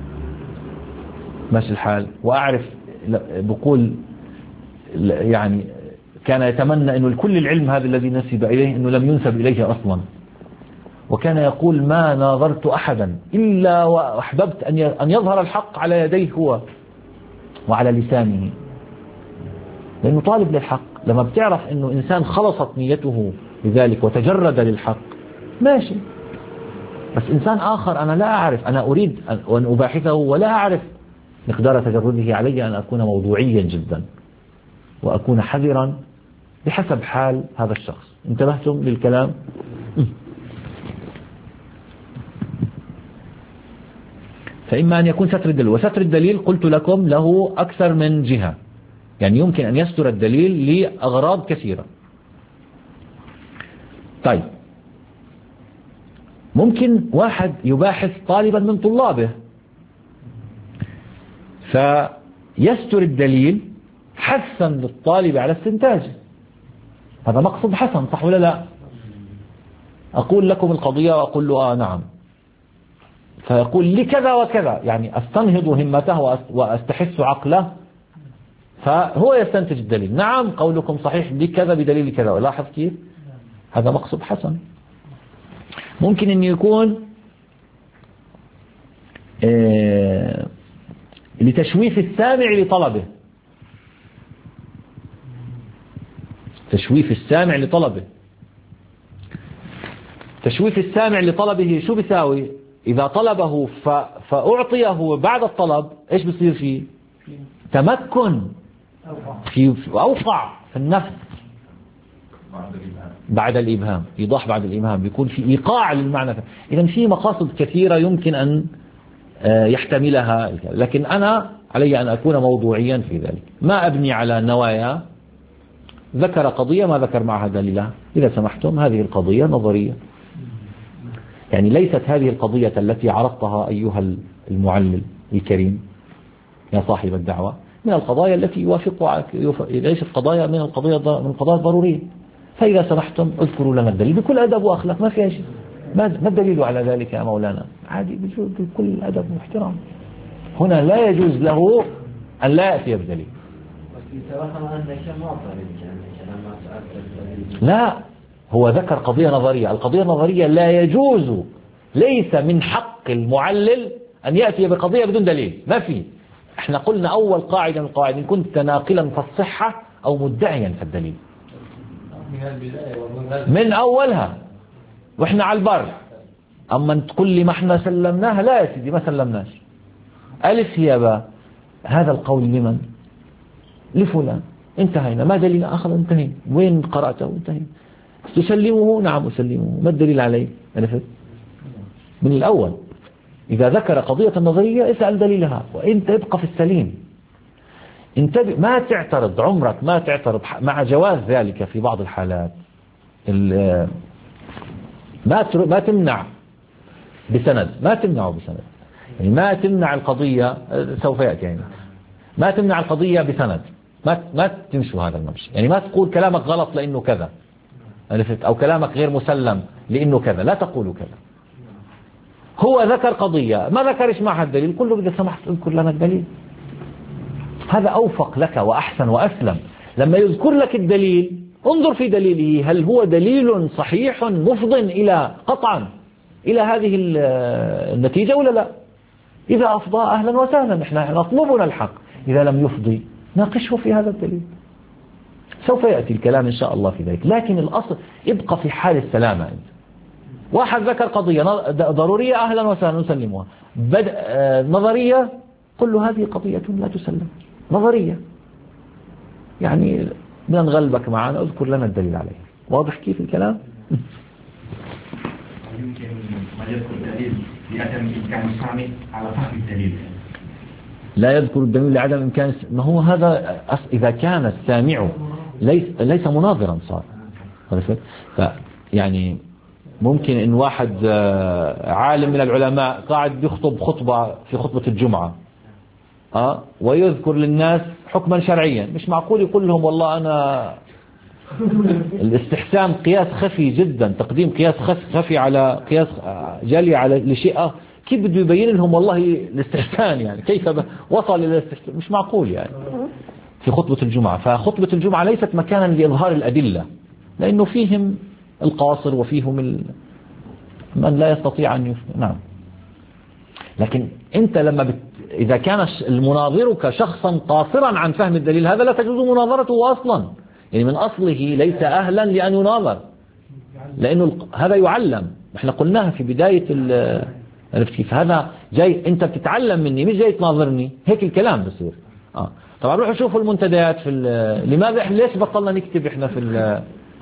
ماشي الحال وأعرف بقول يعني كان يتمنى أنه كل العلم هذا الذي نسب إليه أنه لم ينسب إليه أصلا، وكان يقول ما ناظرت أحدا إلا وأحببت أن يظهر الحق على يديه هو وعلى لسانه، لأنه طالب للحق. لما بتعرف أنه إنسان خلصت نيته لذلك وتجرد للحق ماشي. بس إنسان آخر أنا لا أعرف، أنا أريد أن أباحثه ولا أعرف مقدار تجرده، علي أن أكون موضوعيا جدا وأكون حذرا بحسب حال هذا الشخص. انتبهتم للكلام؟ فإما أن يكون ستر الدليل، وستر الدليل قلت لكم له أكثر من جهة، يعني يمكن أن يستر الدليل لأغراض كثيرة. طيب، ممكن واحد يباحث طالبا من طلابه فيستر الدليل حثا للطالب على استنتاجه، هذا مقصد حسن، صح ولا لا؟ أقول لكم القضية وأقول له نعم، فيقول لي كذا وكذا، يعني أستنهض همته وأستحث عقله، فهو يستنتج الدليل. نعم قولكم صحيح بكذا بدليل كذا، ولاحظ كيف هذا مقصد حسن. ممكن أن يكون لتشويف السامع لطلبه، تشويف السامع لطلبه. تشويف السامع لطلبه شو بيساوي؟ إذا طلبه فأعطيه بعد الطلب إيش بيصير فيه؟ تمكن في أوقع في النفس بعد الإبهام، يضاح بعد الإبهام، بيكون في إيقاع للمعنى. إذن في مقاصد كثيرة يمكن أن يحتملها، لكن أنا علي أن أكون موضوعيا في ذلك، ما أبني على نوايا. ذكر قضية ما ذكر معها دليلها، إذا سمحتم هذه القضية نظرية، يعني ليست هذه القضية التي عرضتها أيها المعلم الكريم يا صاحب الدعوة من القضايا التي يوافقها، ليست قضايا من القضايا الضرورية. فإذا سمحتم اذكروا لنا الدليل بكل أدب وأخلاق، ما فيها شيء. ما الدليل على ذلك يا مولانا؟ عادي بكل أدب واحترام. هنا لا يجوز له أن لا يأتي بدليل. لا، هو ذكر قضية نظرية. القضية النظرية لا يجوز، ليس من حق المعلل أن يأتي بقضية بدون دليل، ما في. احنا قلنا أول قاعدة من القواعد إن كنت ناقلا في الصحة أو مدعيا في الدليل من أولها، وإحنا على البر. أما تقول لي ما احنا سلمناها، لا يا سيدي ما سلمناش. ألف هي باء، هذا القول لمن؟ لفلان، انتهينا. ما دليل آخر؟ انتهينا. وين قرأته؟ انتهينا. تسلمه؟ نعم أسلمه. ما الدليل عليه؟ عرفت؟ من الأول إذا ذكر قضية النظرية اسأل دليلها، وإنت ابقى في السليم. انتبه، ما تعترض، عمرك ما تعترض، مع جواز ذلك في بعض الحالات. ما تمنع بسند، ما تمنعه بسند، يعني ما تمنع القضية، سوف يأتي يعني ما تمنع القضية بسند، ما تمشوا هذا الممشي، يعني ما تقول كلامك غلط لأنه كذا، أو كلامك غير مسلم لأنه كذا، لا تقولوا كذا. هو ذكر قضية ما ذكرش معها الدليل، قل له إذا سمحت اذكر لنا الدليل. هذا أوفق لك وأحسن وأسلم. لما يذكر لك الدليل انظر في دليله هل هو دليل صحيح مفض إلى قطعا إلى هذه النتيجة ولا لا. إذا أفضى أهلا وسهلا، نحن نطلبنا الحق. إذا لم يفضي ناقشه في هذا الدليل. سوف يأتي الكلام إن شاء الله في ذلك، لكن الأصل ابقى في حال السلامة. أنت واحد ذكر قضية ضرورية أهلا وسهلا نسلمها، نظرية قل له هذه قضية لا تسلم، نظرية يعني بدنا نغلبك معنا اذكر لنا الدليل عليه. واضح كيف الكلام؟ يمكن ما يذكر الدليل لعدم إمكان السامع على فهم الدليل. لا يذكر الدليل لعدم إمكان، ما هو هذا إذا كان السامع ليس مناظرا صار. يعني ممكن إن واحد عالم من العلماء قاعد يخطب خطبة في خطبة الجمعة ويذكر للناس حكما شرعيا، مش معقول يقول لهم والله أنا الاستحسان قياس خفي جدا، تقديم قياس خفي على قياس جلي على لشيء، كيف بده يبين لهم والله الاستحسان يعني كيف وصل إلى الاستحسان؟ مش معقول يعني في خطبة الجمعة. فخطبة الجمعة ليست مكانا لإظهار الأدلة، لأنه فيهم القاصر وفيهم من لا يستطيع أن نعم. لكن أنت لما إذا كان المناظرك شخصا قاصرا عن فهم الدليل هذا لا تجوز مناظرته أصلا، يعني من أصله ليس أهلا لأن يناظر، لأنه هذا يعلم. احنا قلناها في بداية عرفت كيف؟ هذا جاي أنت بتتعلم مني مش جاي تناظرني، هيك الكلام بصير. طبعا روحوا شوفوا المنتديات في لماذا ليش بطلنا نكتب احنا في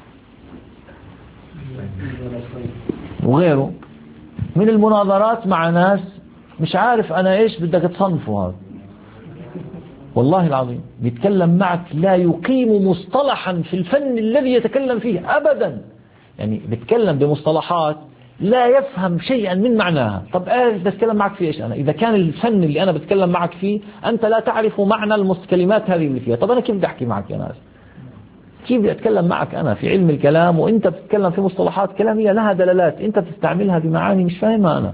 وغيره من المناظرات مع ناس مش عارف أنا إيش بدك تصنفه. هذا والله العظيم بيتكلم معك لا يقيم مصطلحا في الفن الذي يتكلم فيه أبدا، يعني بيتكلم بمصطلحات لا يفهم شيئا من معناها. طب بتكلم معك في إيش أنا؟ إذا كان الفن اللي أنا بتكلم معك فيه أنت لا تعرف معنى الكلمات هذه اللي فيها، طب أنا كيف بدي أحكي معك يا ناس؟ كيف بدي أتكلم معك أنا في علم الكلام وأنت بتتكلم في مصطلحات كلامية لها دلالات أنت بتستعملها بمعاني مش فاهمها أنا؟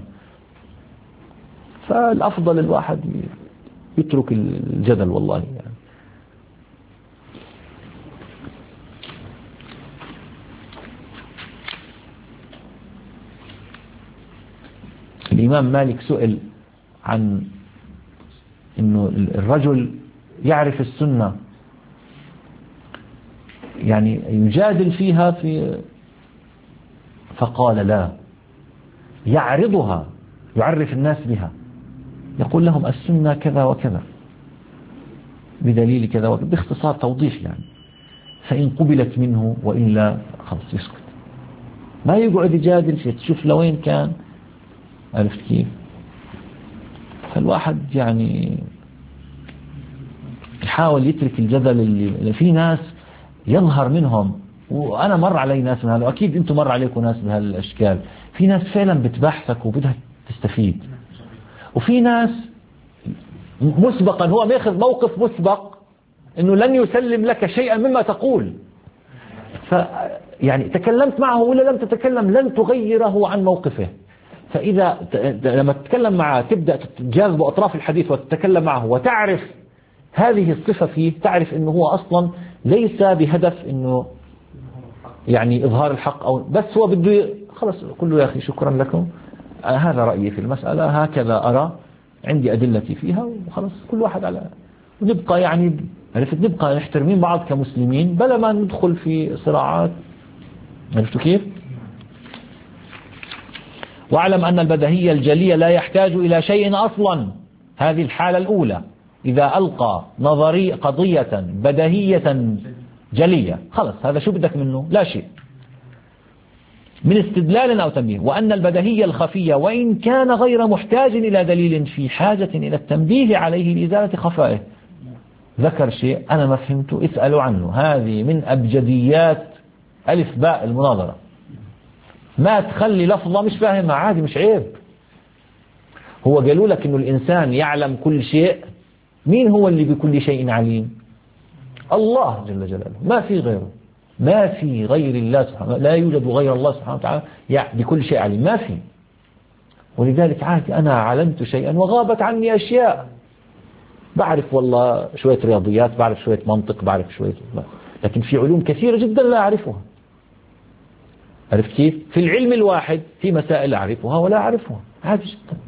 فالأفضل الواحد يترك الجدل والله يعني. الإمام مالك سئل عن إنه الرجل يعرف السنة يعني يجادل فيها فقال لا، يعرضها يعرف الناس بها، يقول لهم السنة كذا وكذا بدليل كذا وكذا باختصار توضيح يعني، فإن قبلت منه وإلا خلص يسكت، ما يقعد يجادل فيه. تشوف لوين كان، عرفت كيف؟ فالواحد يعني يحاول يترك الجدل اللي في ناس يظهر منهم، وأنا مر علي ناس من هذا، وأكيد أنتم مر عليكم ناس بهالأشكال. في ناس فعلا بتبحثك وبدها تستفيد، وفي ناس مسبقا هو بياخذ موقف مسبق انه لن يسلم لك شيئا مما تقول، يعني تكلمت معه ولا لم تتكلم لن تغيره عن موقفه. فإذا لما تتكلم معه تبدأ تجاذب أطراف الحديث وتتكلم معه وتعرف هذه الصفة فيه، تعرف انه هو اصلا ليس بهدف انه يعني اظهار الحق، او بس هو بده خلص قل له يا اخي شكرا لكم هذا رأيي في المسألة هكذا أرى عندي أدلتي فيها وخلص كل واحد على، ونبقى يعني عرفت نبقى نحترمين بعض كمسلمين بلا ما ندخل في صراعات. عرفتوا كيف؟ واعلم أن البديهية الجلية لا يحتاج إلى شيء أصلا. هذه الحالة الأولى، إذا ألقى نظري قضية بديهية جلية خلص هذا شو بدك منه؟ لا شيء من استدلال أو تنبيه. وأن البديهية الخفية وإن كان غير محتاج إلى دليل في حاجة إلى التنبيه عليه لإزالة خفائه. ذكر شيء أنا ما فهمته اسألوا عنه، هذه من أبجديات ألف باء المناظرة. ما تخلي لفظة مش فاهمها عادي مش عيب. هو قالوا لك إنه الإنسان يعلم كل شيء، مين هو اللي بكل شيء عليم؟ الله جل جلاله، ما في غيره، ما في غير الله سبحانه، لا يوجد غير الله سبحانه وتعالى بكل شيء عليم، ما في. ولذلك عادي أنا علمت شيئا وغابت عني أشياء، بعرف والله شوية رياضيات، بعرف شوية منطق، بعرف شوية، لكن في علوم كثيرة جدا لا أعرفها. عرفت كيف؟ في العلم الواحد في مسائل أعرفها ولا أعرفها، عادي جدا.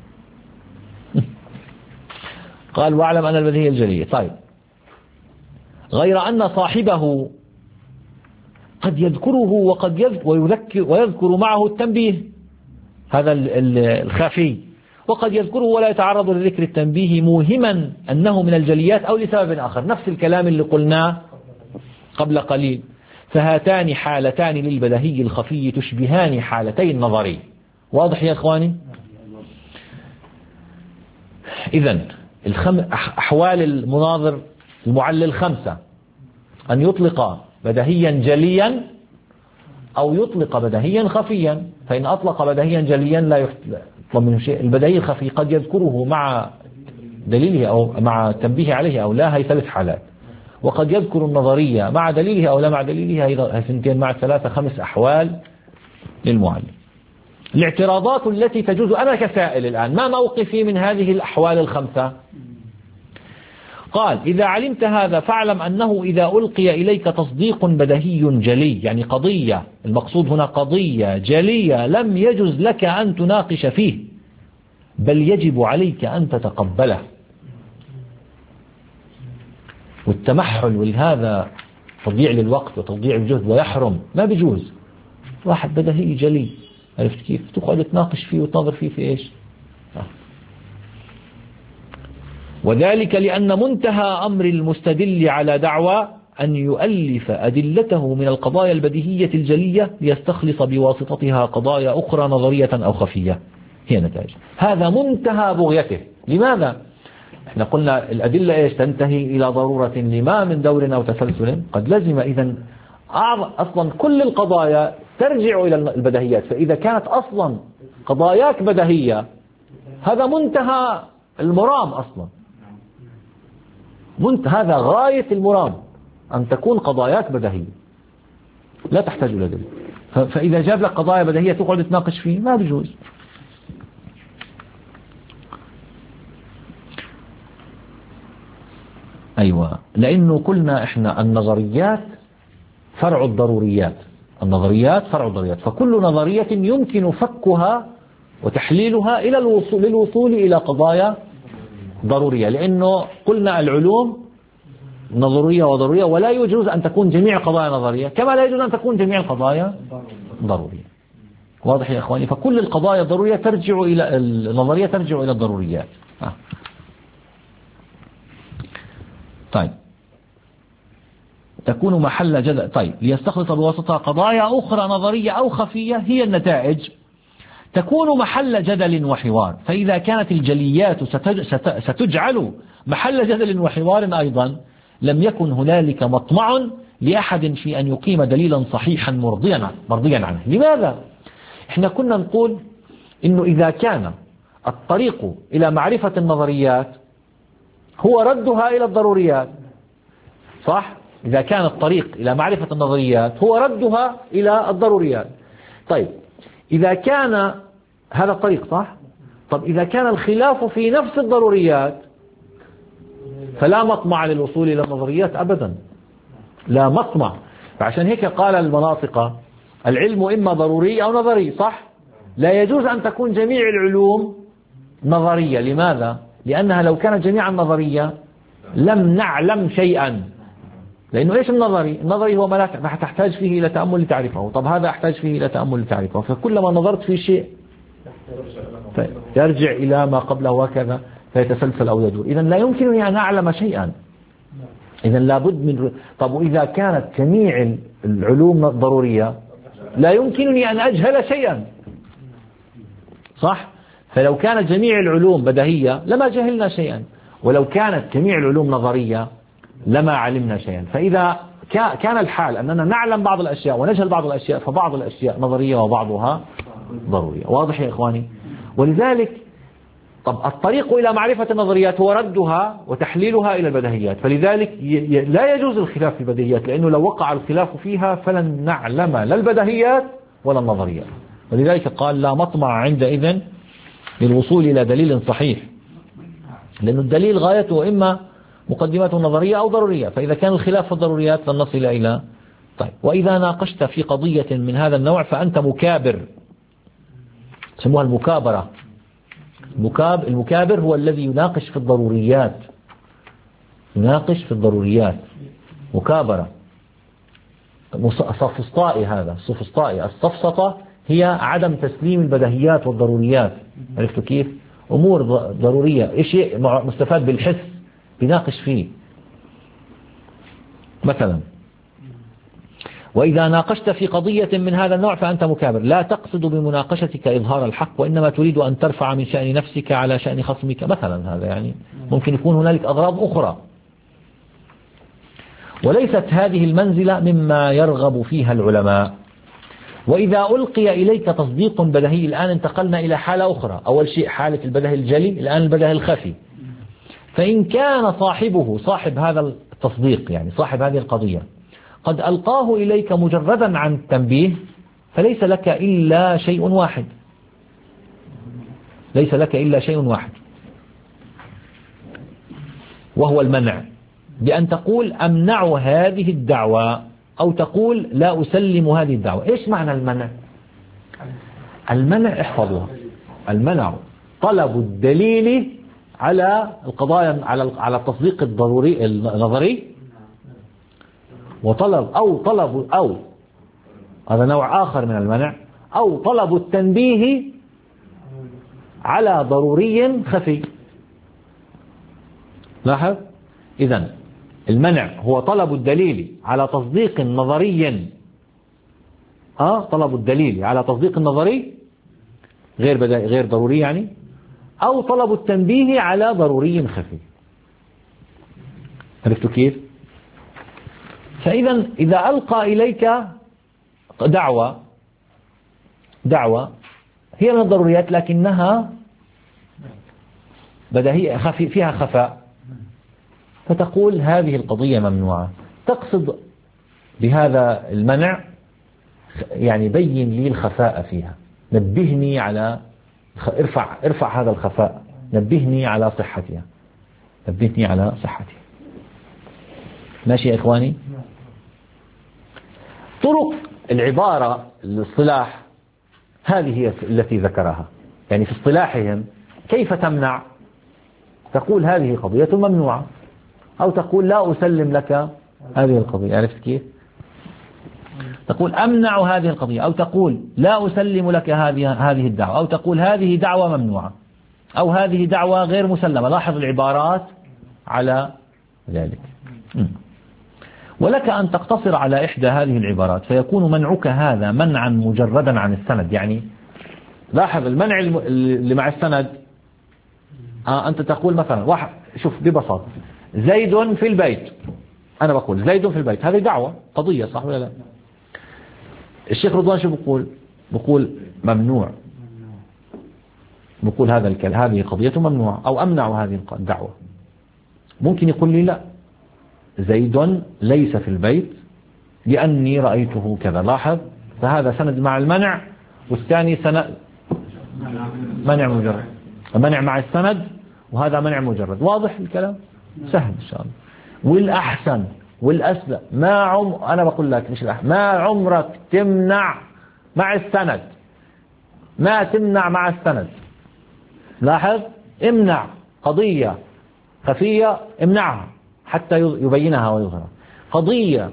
قال واعلم أن البديهية الجلية. طيب، غير أن صاحبه قد يذكره وقد يذكر ويذكر معه التنبيه، هذا الخفي، وقد يذكره ولا يتعرض لذكر التنبيه موهما أنه من الجليات أو لسبب آخر، نفس الكلام اللي قلناه قبل قليل. فهاتان حالتان للبديهي الخفي تشبهان حالتي النظري. واضح يا إخواني؟ إذن أحوال المناظر المعلل 5: أن يطلق بديهيا جليا أو يطلق بديهيا خفيا. فإن أطلق بديهيا جليا لا يطلب منه شيء. البديهي الخفي قد يذكره مع دليله أو مع التنبيه عليه أو لا، هي 3 حالات. وقد يذكر النظرية مع دليله أو لا مع دليله، هي 2 مع 3، 5 أحوال للمعلم. الاعتراضات التي تجوز، أنا كسائل الآن ما موقفي من هذه الأحوال ال5؟ قال: إذا علمت هذا فاعلم أنه إذا ألقي إليك تصديق بديهي جلي، يعني قضية، المقصود هنا قضية جلية، لم يجز لك أن تناقش فيه، بل يجب عليك أن تتقبله. والتمحل ولهذا تضييع للوقت وتضييع الجهد ويحرم، ما بيجوز. واحد بديهي جلي، عرفت كيف؟ تقعد تناقش فيه وتنظر فيه في إيش؟ وذلك لأن منتهى أمر المستدل على دعوى أن يؤلف أدلته من القضايا البديهية الجلية ليستخلص بواسطتها قضايا أخرى نظرية أو خفية، هي نتائج. هذا منتهى بغيته. لماذا؟ احنا قلنا الأدلة إيش؟ تنتهي إلى ضرورة لما من دور أو تسلسل قد لزم. إذن أصلا كل القضايا ترجع إلى البديهيات. فإذا كانت أصلا قضاياك بديهية، هذا منتهى المرام أصلا، هذا غاية المرام، أن تكون قضاياك بديهية لا تحتاج إلى دليل. فإذا جاب لك قضايا بديهية تقعد تناقش فيه، ما بيجوز. أيوة، لأنه قلنا إحنا النظريات فرع الضروريات، النظريات فرع الضروريات، فكل نظرية يمكن فكها وتحليلها إلى للوصول إلى قضايا ضرورية. لأنه قلنا العلوم نظرية وضرورية، ولا يجوز أن تكون جميع قضايا نظرية، كما لا يجوز أن تكون جميع القضايا ضرورية. واضح يا إخواني؟ فكل القضايا الضرورية ترجع إلى النظرية، ترجع إلى الضروريات. طيب، تكون محل جدل. طيب، ليستخلص بواسطها قضايا أخرى نظرية أو خفية، هي النتائج، تكون محل جدل وحوار. فإذا كانت الجليات ستجعل محل جدل وحوار أيضا، لم يكن هنالك مطمع لأحد في أن يقيم دليلا صحيحا مرضيا عنه. لماذا؟ احنا كنا نقول إنه إذا كان الطريق إلى معرفة النظريات هو ردها إلى الضروريات، صح؟ إذا كان الطريق إلى معرفة النظريات هو ردها إلى الضروريات. طيب، إذا كان هذا الطريق صح؟ طب إذا كان الخلاف في نفس الضروريات فلا مطمع للوصول إلى النظريات أبدا، لا مطمع. فعشان هيك قال المناطق: العلم إما ضروري أو نظري، صح؟ لا يجوز أن تكون جميع العلوم نظرية. لماذا؟ لأنها لو كانت جميعا نظرية لم نعلم شيئا. لأنه إيش النظري؟ النظري هو ما تحتاج فيه إلى تأمل لتعرفه. طب هذا أحتاج فيه إلى تأمل لتعرفه. فكلما نظرت في شيء يرجع إلى ما قبله وكذا، فيتسلسل أو يدور. إذن لا يمكنني أن أعلم شيئا. إذن لابد من. طب وإذا كانت جميع العلوم ضرورية لا يمكنني أن أجهل شيئا، صح؟ فلو كانت جميع العلوم بديهية لما جهلنا شيئا، ولو كانت جميع العلوم نظرية لما علمنا شيئا. فإذا كان الحال أننا نعلم بعض الأشياء ونجهل بعض الأشياء، فبعض الأشياء نظرية وبعضها ضرورية. واضح يا إخواني؟ ولذلك طب الطريق إلى معرفة النظريات هو ردها وتحليلها إلى البديهيات. فلذلك لا يجوز الخلاف في البديهيات، لأنه لو وقع الخلاف فيها فلن نعلم لا البديهيات ولا النظريات. ولذلك قال: لا مطمع عندئذ للوصول إلى دليل صحيح، لأن الدليل غايته إما مقدمات نظرية أو ضرورية، فإذا كان الخلاف في الضروريات لن نصل إلى. طيب، وإذا ناقشت في قضية من هذا النوع فأنت مكابر، سموها المكابرة. المكابر هو الذي يناقش في الضروريات، يناقش في الضروريات، مكابرة. صفسطائي، هذا الصفسطائي. السفسطة هي عدم تسليم البديهيات والضروريات. عرفتوا كيف؟ أمور ضرورية، شيء مستفاد بالحس بيناقش فيه. مثلا وإذا ناقشت في قضية من هذا النوع فأنت مكابر، لا تقصد بمناقشتك إظهار الحق، وإنما تريد أن ترفع من شأن نفسك على شأن خصمك مثلا. هذا يعني ممكن يكون هنالك أغراض أخرى. وليست هذه المنزلة مما يرغب فيها العلماء. وإذا ألقي إليك تصديق بديهي، الآن انتقلنا إلى حالة أخرى. أول شيء حالة البديهي الجلي، الآن البديهي الخفي. فإن كان صاحب هذا التصديق، يعني صاحب هذه القضية، قد ألقاه إليك مجردا عن التنبيه، فليس لك إلا شيء واحد، ليس لك إلا شيء واحد، وهو المنع، بأن تقول أمنع هذه الدعوة، أو تقول لا أسلم هذه الدعوة. إيش معنى المنع؟ المنع احفظوها، المنع طلب الدليل على القضايا، على التصديق الضروري النظري، وطلب أو هذا نوع آخر من المنع، أو طلب التنبيه على ضروري خفي. لاحظ، إذن المنع هو طلب الدليل على تصديق نظري، طلب الدليل على تصديق نظري غير ضروري يعني، أو طلب التنبيه على ضروري خفي. عرفتوا كيف؟ فإذا إذا ألقى إليك دعوة هي من الضروريات لكنها بديهية فيها خفاء، فتقول هذه القضية ممنوعة. تقصد بهذا المنع يعني بين لي الخفاء فيها، نبهني على ارفع هذا الخفاء، نبهني على صحتها، نبهني على صحتها. ماشي يا إخواني؟ طرق العبارة الاصطلاح هذه هي التي ذكرها، يعني في اصطلاحهم كيف تمنع؟ تقول هذه قضية ممنوعة، أو تقول لا أسلم لك هذه القضية. عرفت كيف؟ تقول أمنع هذه القضية، أو تقول لا أسلم لك هذه الدعوة، أو تقول هذه دعوة ممنوعة، أو هذه دعوة غير مسلمة. لاحظ العبارات على ذلك. ولك أن تقتصر على إحدى هذه العبارات، فيكون منعك هذا منعا مجردا عن السند. يعني لاحظ المنع اللي مع السند، أنت تقول مثلا واحد، شوف ببساطة، زيد في البيت، أنا بقول زيد في البيت، هذه دعوة قضية، صح ولا لا؟ الشيخ رضوان شو بقول ممنوع، بقول هذه قضية ممنوعة، أو أمنع هذه الدعوة. ممكن يقول لي لا، زيد ليس في البيت لأني رأيته كذا. لاحظ، فهذا سند مع المنع، والثاني منع مجرد، منع مع السند، وهذا منع مجرد. واضح الكلام؟ سهل إن شاء الله. والأحسن والأسلم أنا بقول لك مش الأحسن، ما عمرك تمنع مع السند، ما تمنع مع السند. لاحظ، امنع قضية خفية، امنعها حتى يبينها ويظهرها. قضية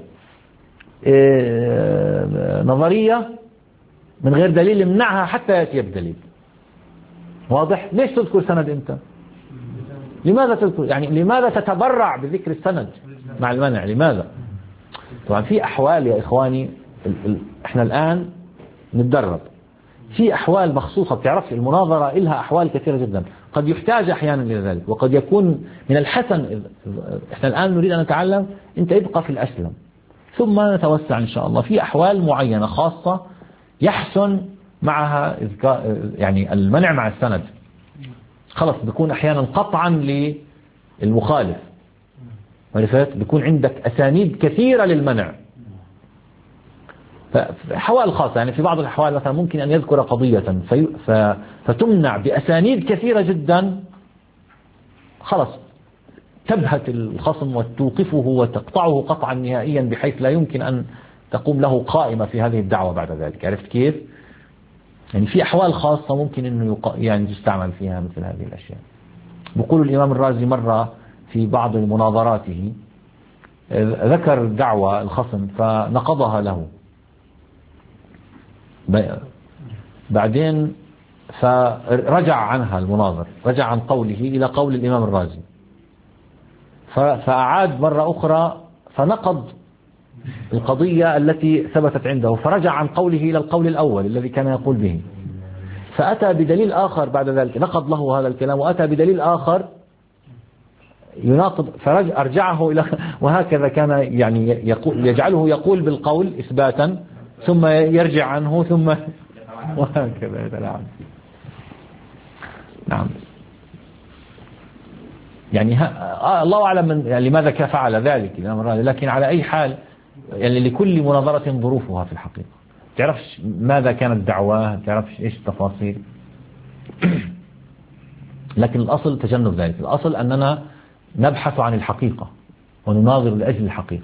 نظرية من غير دليل، امنعها حتى يأتي بدليل. واضح؟ ليش تذكر سند انت؟ لماذا تذكر؟ يعني لماذا تتبرع بذكر السند مع المنع؟ لماذا؟ طبعا في أحوال يا إخواني، احنا الآن نتدرب في أحوال مخصوصة. بتعرف المناظرة إلها أحوال كثيرة جدا، قد يحتاج أحيانا إلى ذلك، وقد يكون من الحسن. احنا الآن نريد أن نتعلم، أنت ابقى في الأسلم ثم نتوسع إن شاء الله. في أحوال معينة خاصة يحسن معها يعني المنع مع السند، خلص بيكون أحيانا قطعا للمخالف. عرفت؟ بيكون عندك أسانيد كثيرة للمنع، حوال خاصة، يعني في بعض الأحوال مثلا ممكن أن يذكر قضية فتمنع بأسانيد كثيرة جدا، خلاص تبهت الخصم وتوقفه وتقطعه قطعا نهائيا بحيث لا يمكن أن تقوم له قائمة في هذه الدعوة بعد ذلك. عرفت كيف؟ يعني في أحوال خاصة ممكن أنه يعني يستعمل فيها مثل هذه الأشياء. بيقول الإمام الرازي مرة في بعض مناظراته ذكر دعوة الخصم فنقضها له، بعدين فرجع عنها المناظر، رجع عن قوله إلى قول الإمام الرازي، فأعاد مرة أخرى فنقض القضية التي ثبتت عنده، فرجع عن قوله إلى القول الأول الذي كان يقول به، فأتى بدليل آخر بعد ذلك نقض له هذا الكلام وأتى بدليل آخر يناقض، فرجعه إلى وهكذا كان يعني يجعله يقول بالقول إثباتا ثم يرجع عنه ثم وهكذا يتلاعب. نعم يعني الله أعلم من يعني لماذا فعل ذلك، لكن على أي حال يعني لكل مناظرة ظروفها في الحقيقة، تعرفش ماذا كانت دعواه، تعرفش إيش التفاصيل لكن الأصل تجنب ذلك. الأصل أننا نبحث عن الحقيقة ونناظر لأجل الحقيقة.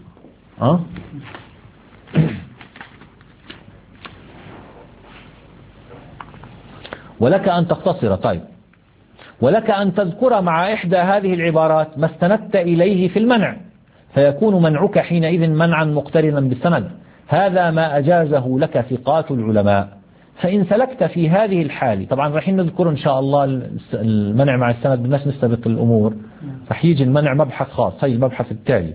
ولك أن تختصر، طيب ولك أن تذكر مع إحدى هذه العبارات ما استندت إليه في المنع، فيكون منعك حينئذ منعا مقترنا بالسند، هذا ما أجازه لك ثقات العلماء. فإن سلكت في هذه الحال، طبعا راح نذكر إن شاء الله المنع مع السند، بالناس نستبق الأمور، راح يجي المنع مبحث خاص، هي المبحث التالي.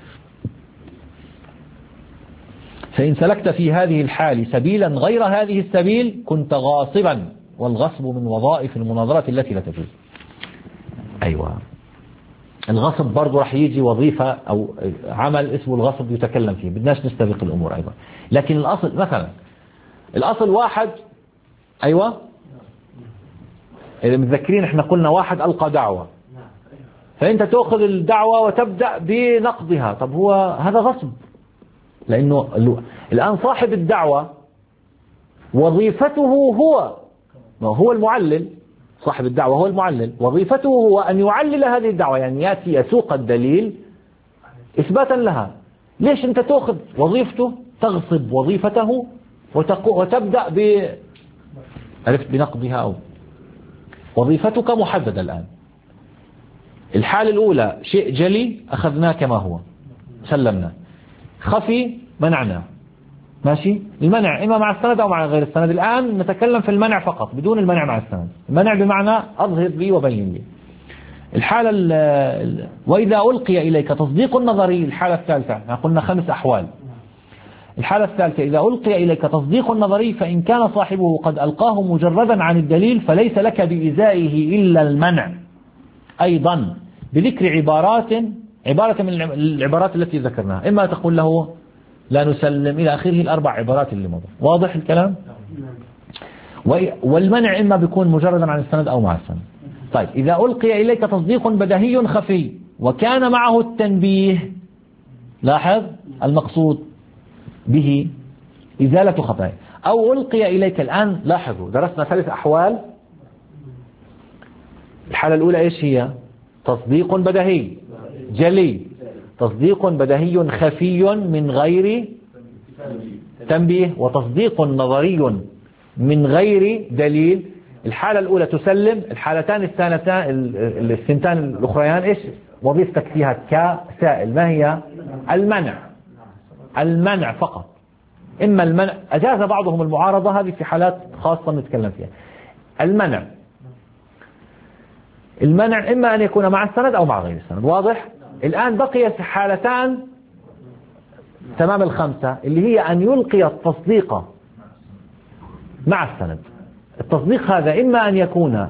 فإن سلكت في هذه الحال سبيلا غير هذه السبيل كنت غاصبا، والغصب من وظائف المناظرة التي لا تجوز. أيوة الغصب برضو راح يجي وظيفة أو عمل اسمه الغصب يتكلم فيه، بدناش نستبق الأمور أيضا. لكن الأصل مثلا الأصل واحد، أيوة إذا متذكرين احنا قلنا واحد ألقى دعوة، فأنت تأخذ الدعوة وتبدأ بنقضها، طب هو هذا غصب، لأنه الآن صاحب الدعوة وظيفته هو المعلل، صاحب الدعوة هو المعلل، وظيفته هو أن يعلل هذه الدعوة، يعني يأتي يسوق الدليل إثباتا لها. ليش أنت تأخذ وظيفته تغصب وظيفته وتبدأ عرفت بنقضها؟ أو وظيفتك محددة الآن. الحالة الأولى شيء جلي أخذناه كما هو سلمنا، خفي منعنا، ماشي. المنع إما مع السند أو مع غير السند. الآن نتكلم في المنع فقط بدون المنع مع السند. المنع بمعنى أظهر لي وبين لي. الحالة وإذا ألقي إليك تصديق النظري، الحالة الثالثة قلنا 5 أحوال. الحالة الثالثة إذا ألقي إليك تصديق النظري فإن كان صاحبه قد ألقاه مجردا عن الدليل فليس لك بإزائه إلا المنع، أيضا بذكر عبارة من العبارات التي ذكرناها، إما تقول له لا نسلم إلى آخره، ال4 عبارات اللي مضى. واضح الكلام؟ والمنع إما بيكون مجردا عن السند أو مع السند. طيب إذا ألقي إليك تصديق بدهي خفي وكان معه التنبيه، لاحظ المقصود به إزالة خفايا، أو ألقي إليك الآن، لاحظوا درسنا 3 أحوال. الحالة الأولى إيش هي؟ تصديق بدهي جلي، تصديق بدهي خفي من غير تنبيه، وتصديق نظري من غير دليل. الحالة الأولى تسلم، الحالتان الثنتان الأخريان إيش وظيفتك فيها كسائل؟ ما هي؟ المنع فقط. إما المنع، أجاز بعضهم المعارضة، هذه في حالات خاصة نتكلم فيها. المنع إما أن يكون مع السند أو مع غير السند. واضح؟ الآن بقي حالتان تمام ال5 اللي هي أن يلقي التصديق مع السند. التصديق هذا إما أن يكون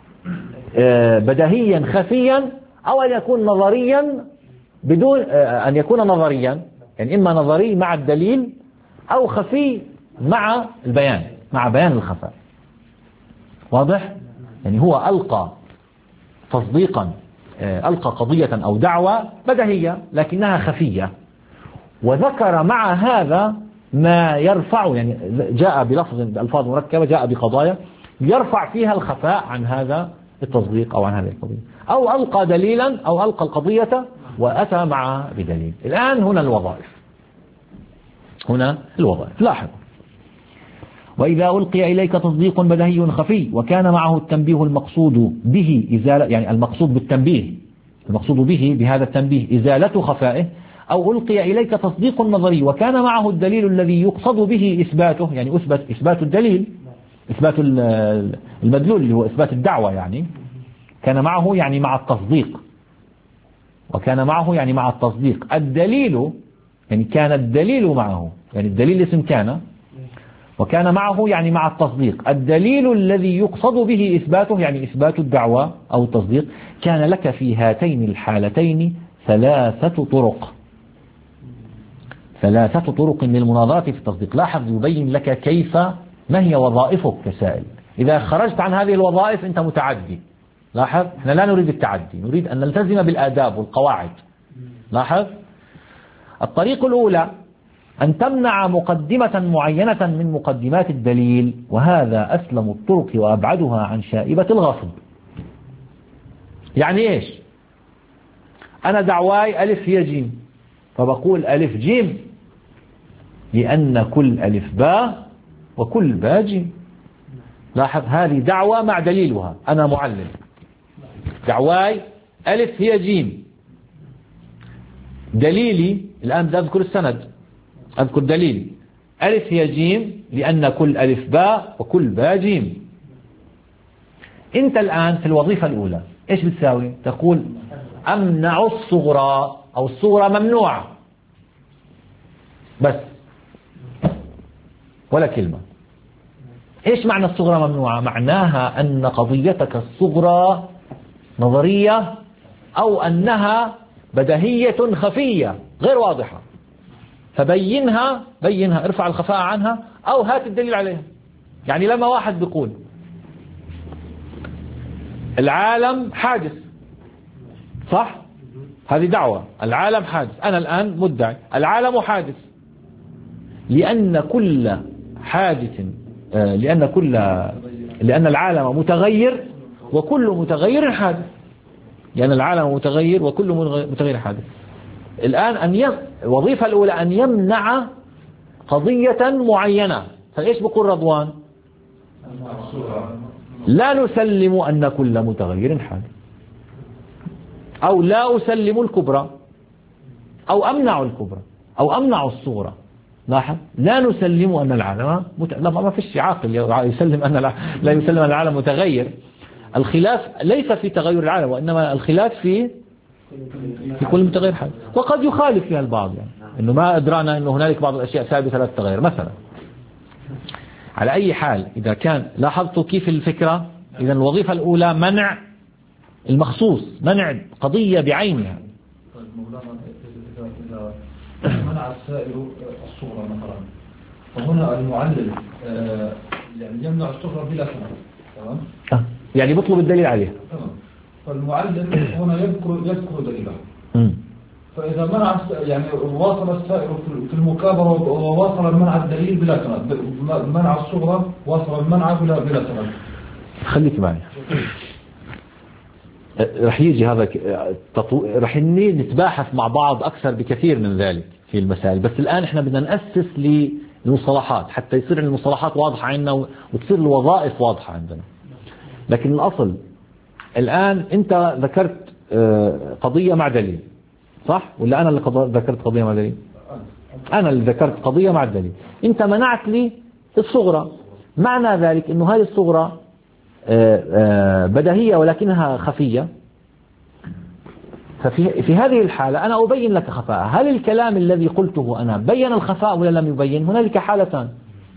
بدهيا خفيا أو أن يكون نظريا بدون أن يكون نظريا، يعني إما نظري مع الدليل أو خفي مع البيان، مع بيان الخفاء. واضح؟ يعني هو ألقى تصديقا، ألقى قضية أو دعوة بدهية لكنها خفية، وذكر مع هذا ما يرفع، يعني جاء بلفظ بألفاظ مركبة، جاء بقضايا يرفع فيها الخفاء عن هذا التصديق أو عن هذه القضية، أو ألقى دليلا أو ألقى القضية وأتى معها بدليل. الآن هنا الوظائف لاحظوا: وإذا ألقي إليك تصديق بدهي خفي وكان معه التنبيه المقصود به إزالة، يعني المقصود بالتنبيه، المقصود به بهذا التنبيه إزالة خفائه، أو ألقي إليك تصديق نظري وكان معه الدليل الذي يقصد به إثباته، يعني إثبات الدليل، إثبات المدلول اللي هو إثبات الدعوة، يعني كان معه يعني مع التصديق، وكان معه يعني مع التصديق الدليل، يعني كان الدليل معه، يعني الدليل اسم كان، وكان معه يعني مع التصديق الدليل الذي يقصد به إثباته، يعني إثبات الدعوة أو التصديق، كان لك في هاتين الحالتين ثلاثة طرق للمناظرة في التصديق. لاحظ يبين لك كيف، ما هي وظائفك كسائل. إذا خرجت عن هذه الوظائف أنت متعدي. لاحظ احنا لا نريد التعدي، نريد أن نلتزم بالآداب والقواعد. لاحظ الطريق الأولى أن تمنع مقدمة معينة من مقدمات الدليل، وهذا أسلم الطرق وأبعدها عن شائبة الغصب. يعني إيش؟ أنا دعواي ألف هي جيم، فبقول ألف جيم لأن كل ألف باء وكل باء جيم. لاحظ هذه دعوة مع دليلها، أنا معلم، دعواي ألف هي جيم، دليلي الآن بدي أذكر السند، أذكر دليل ألف هي جيم لأن كل ألف باء وكل باء جيم. أنت الآن في الوظيفة الأولى إيش بتساوي؟ تقول أمنع الصغرى، أو الصغرى ممنوعة، بس ولا كلمة. إيش معنى الصغرى ممنوعة؟ معناها أن قضيتك الصغرى نظرية، أو أنها بدهية خفية غير واضحة، فبينها، ارفع الخفاء عنها أو هات الدليل عليها. يعني لما واحد بيقول العالم حادث، صح؟ هذه دعوة، العالم حادث، أنا الآن مدعي العالم حادث لأن كل حادث، لأن العالم متغير وكل متغير حادث، لأن العالم متغير وكل متغير حادث. الآن الوظيفة الأولى أن يمنع قضية معينة. فإيش بقول رضوان؟ لا نسلم أن كل متغير حادث، أو لا أسلم الكبرى، أو أمنع الكبرى، أو أمنع الصغرى. لاحظ لا نسلم أن العالم ما فيش عاقل يسلم أن لا يسلم أن العالم متغير. الخلاف ليس في تغير العالم، وإنما الخلاف في كل متغير حادث، وقد يخالف فيها البعض، يعني إنه ما أدرانا إنه هنالك بعض الأشياء ثابتة لا تتغير مثلا. على أي حال إذا كان لاحظتوا كيف الفكرة، إذا الوظيفة الأولى منع المخصوص، منع قضية بعينها. إذا منع السائل الصغرى مثلا، فهنا المعلل يعني يمنع الصغرى بلا سبب، تمام؟ يعني بطلب الدليل عليها، تمام. فالمعلل هنا يذكر دليله. فإذا منع يعني واصل السائل في المكابرة وواصل المنع الدليل بلا سبب، منع الصغرى واصل المنع بلا سبب. خليك معي، رح يجي هذا رح نتباحث مع بعض أكثر بكثير من ذلك في المسائل، بس الآن احنا بدنا نأسس للمصطلحات حتى يصير المصطلحات واضحة عندنا وتصير الوظائف واضحة عندنا. لكن الأصل الآن أنت ذكرت قضية مع دليل، صح؟ ولا أنا اللي ذكرت قضية مع دليل؟ أنا اللي ذكرت قضية مع الدليل. أنت منعت لي الصغرى، معنى ذلك أنه هذه الصغرى بديهية ولكنها خفية. ففي هذه الحالة أنا أبين لك خفاء. هل الكلام الذي قلته أنا بين الخفاء ولا لم يبين؟ هنالك حالتان.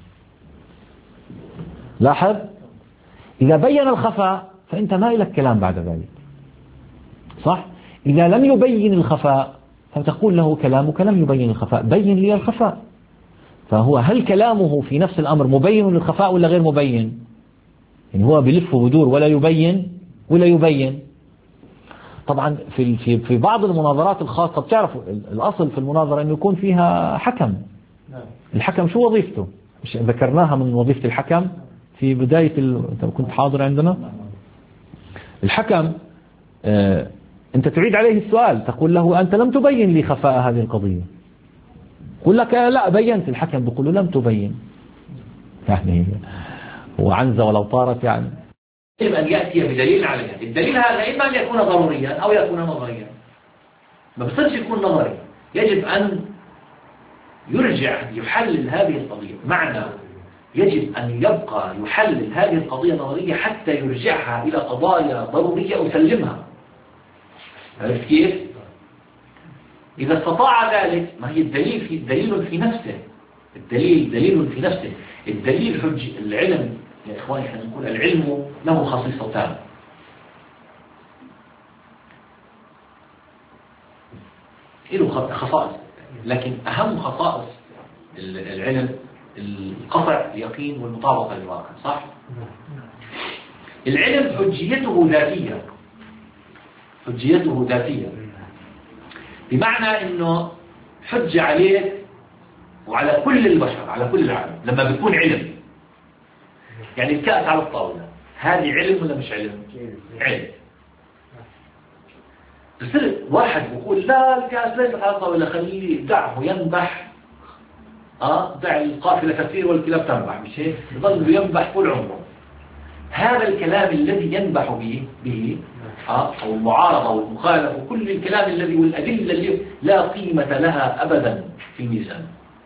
لاحظ إذا بين الخفاء فأنت ما لك كلام بعد ذلك، صح؟ إذا لم يبين الخفاء فتقول له كلامك لم يبين الخفاء، بين لي الخفاء. فهو هل كلامه في نفس الأمر مبين للخفاء ولا غير مبين؟ يعني هو بلف وبدور ولا يبين. طبعا في بعض المناظرات الخاصة بتعرفوا الأصل في المناظرة أن يكون فيها حكم، الحكم شو وظيفته؟ مش ذكرناها من وظيفة الحكم في بداية أنت كنت حاضر عندنا. الحكم أنت تعيد عليه السؤال، تقول له أنت لم تبين لي خفاء هذه القضية، يقول لك لا بينت. الحكم بيقول له لم تبين، يعني وعنزة ولو طارت. يعني يجب أن يأتي بدليل عليها. الدليل هذا إما أن يكون ضروريا أو يكون نظريا. ما بصيرش يكون نظري، يجب أن يرجع يحلل هذه القضية. معنى يجب أن يبقى يحلل هذه القضية نظرية حتى يرجعها إلى قضايا ضرورية ويسلمها. عرفت كيف؟ إذا استطاع ذلك، ما هي الدليل دليل في نفسه. الدليل دليل في نفسه. الدليل حج. العلم يا إخواني احنا نقول العلم له خصيصتان. له خصائص، لكن أهم خصائص العلم القطع اليقين والمطابقة للواقع. صح؟ العلم حجيته ذاتية. حجيته ذاتية بمعنى أنه حج عليك وعلى كل البشر، على كل العالم لما بيكون علم. يعني الكأس على الطاولة، هذه علم ولا مش علم؟ علم. بصير واحد بيقول لا الكأس ليس على الطاولة، خليه دعه ينبح. دع القافلة تسير والكلاب تنبح، مش هيك؟ يظل ينبح طول عمره. هذا الكلام الذي ينبح به أو المعارضة والمخالفة وكل الكلام الذي والأدلة اللي لا قيمة لها أبدا في الميزان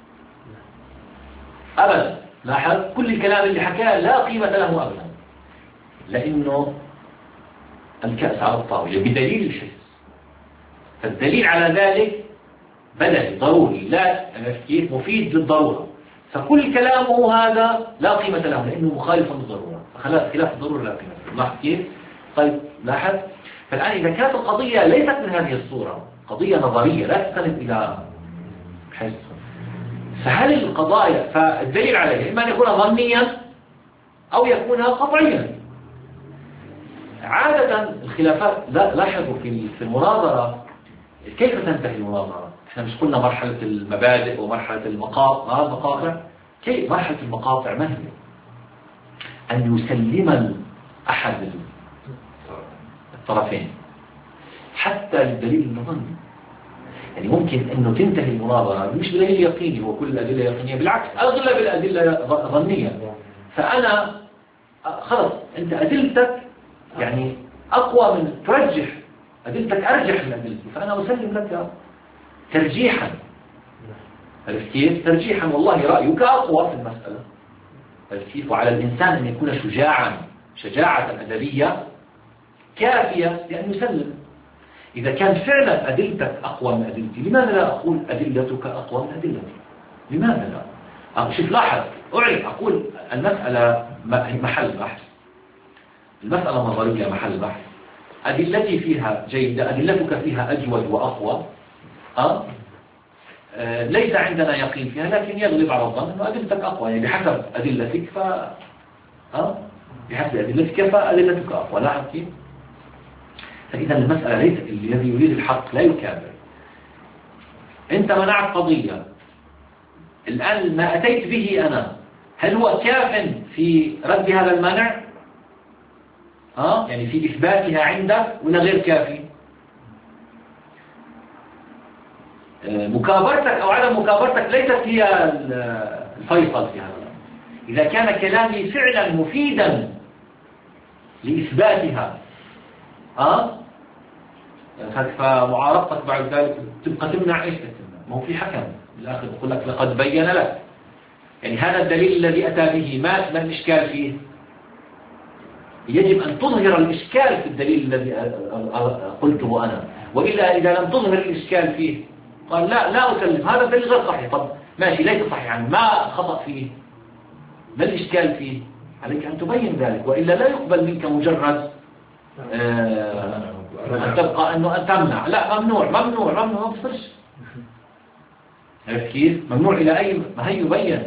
أبدا. لاحظ كل الكلام اللي حكاه لا قيمة له أبدا، لأنه الكأس على الطاولة بدليل الحس. فالدليل على ذلك بدني ضروري، لا كيف مفيد للضرورة. فكل كلامه هذا لا قيمة له لأنه مخالف للضرورة. خلاف الضرورة لا قيمة له. لاحظ كيف؟ طيب لاحظ. فالآن إذا كانت القضية ليست من هذه الصورة، قضية نظرية لا تستند إلى حس، فهل القضايا فالدليل عليه إما أن يكون ظنيا أو يكون قطعيا. عادة الخلافات لاحظوا في المناظرة كيف تنتهي المناظرة. احنا مش قلنا مرحلة المبادئ ومرحلة المقاطع. كيف مرحلة المقاطع؟ ما هي؟ أن يسلم أحد الطرفين حتى للدليل الظني. يعني ممكن أنه تنتهي المناظرة مش بدليل يقيني، هو كل الأدلة يقينية، بالعكس أغلب الأدلة ظنية. فأنا خلص أنت أدلتك يعني أقوى من ترجح، أدلتك أرجح من أدلتي، فأنا أسلم لك ترجيحا. عرفت كيف؟ ترجيحا. والله رأيك أقوى في المسألة. عرفت كيف؟ وعلى الإنسان أن يكون شجاعة أدبية كافية لأن يسلم. إذا كان فعلا أدلتك أقوى من أدلتي، لماذا لا أقول أدلتك أقوى من أدلتي؟ لماذا لا؟ شوف لاحظ، أقول المسألة محل بحث، المسألة نظرية محل بحث، أدلتي فيها جيدة، أدلتك فيها أجود وأقوى. ليس عندنا يقين فيها، لكن يغلب على الظن أنه أدلتك أقوى. يعني بحسب أدلتك بحسب أدلتك فأدلتك أقوى. لاحظ كيف؟ فإذا المسألة ليس الذي يريد الحق لا يكابر. أنت منعت قضية، الآن ما أتيت به أنا هل هو كاف في رد هذا المنع؟ يعني في إثباتها عندك ولا غير كافي؟ مكابرتك أو عدم مكابرتك ليست هي الفيصل في هذا. إذا كان كلامي فعلا مفيدا لإثباتها فمعارضتك بعد ذلك تبقى تمنع. إيش تمنع؟ ما هو في حكم بالآخر يقول لك لقد بين لك. يعني هذا الدليل الذي أتى به ما الإشكال فيه؟ يجب أن تظهر الإشكال في الدليل الذي قلته أنا، وإلا إذا لم تظهر الإشكال فيه قال لا أسلم، هذا الدليل غير صحيح. طب ماشي ليس صحيحا، ما خطأ فيه؟ ما الإشكال فيه؟ عليك أن تبين ذلك، وإلا لا يقبل منك مجرد أن تبقى أنه أن تمنع. لا، ممنوع ما بصرش. عرفت كيف؟ ممنوع إلى أي ما هي يبين.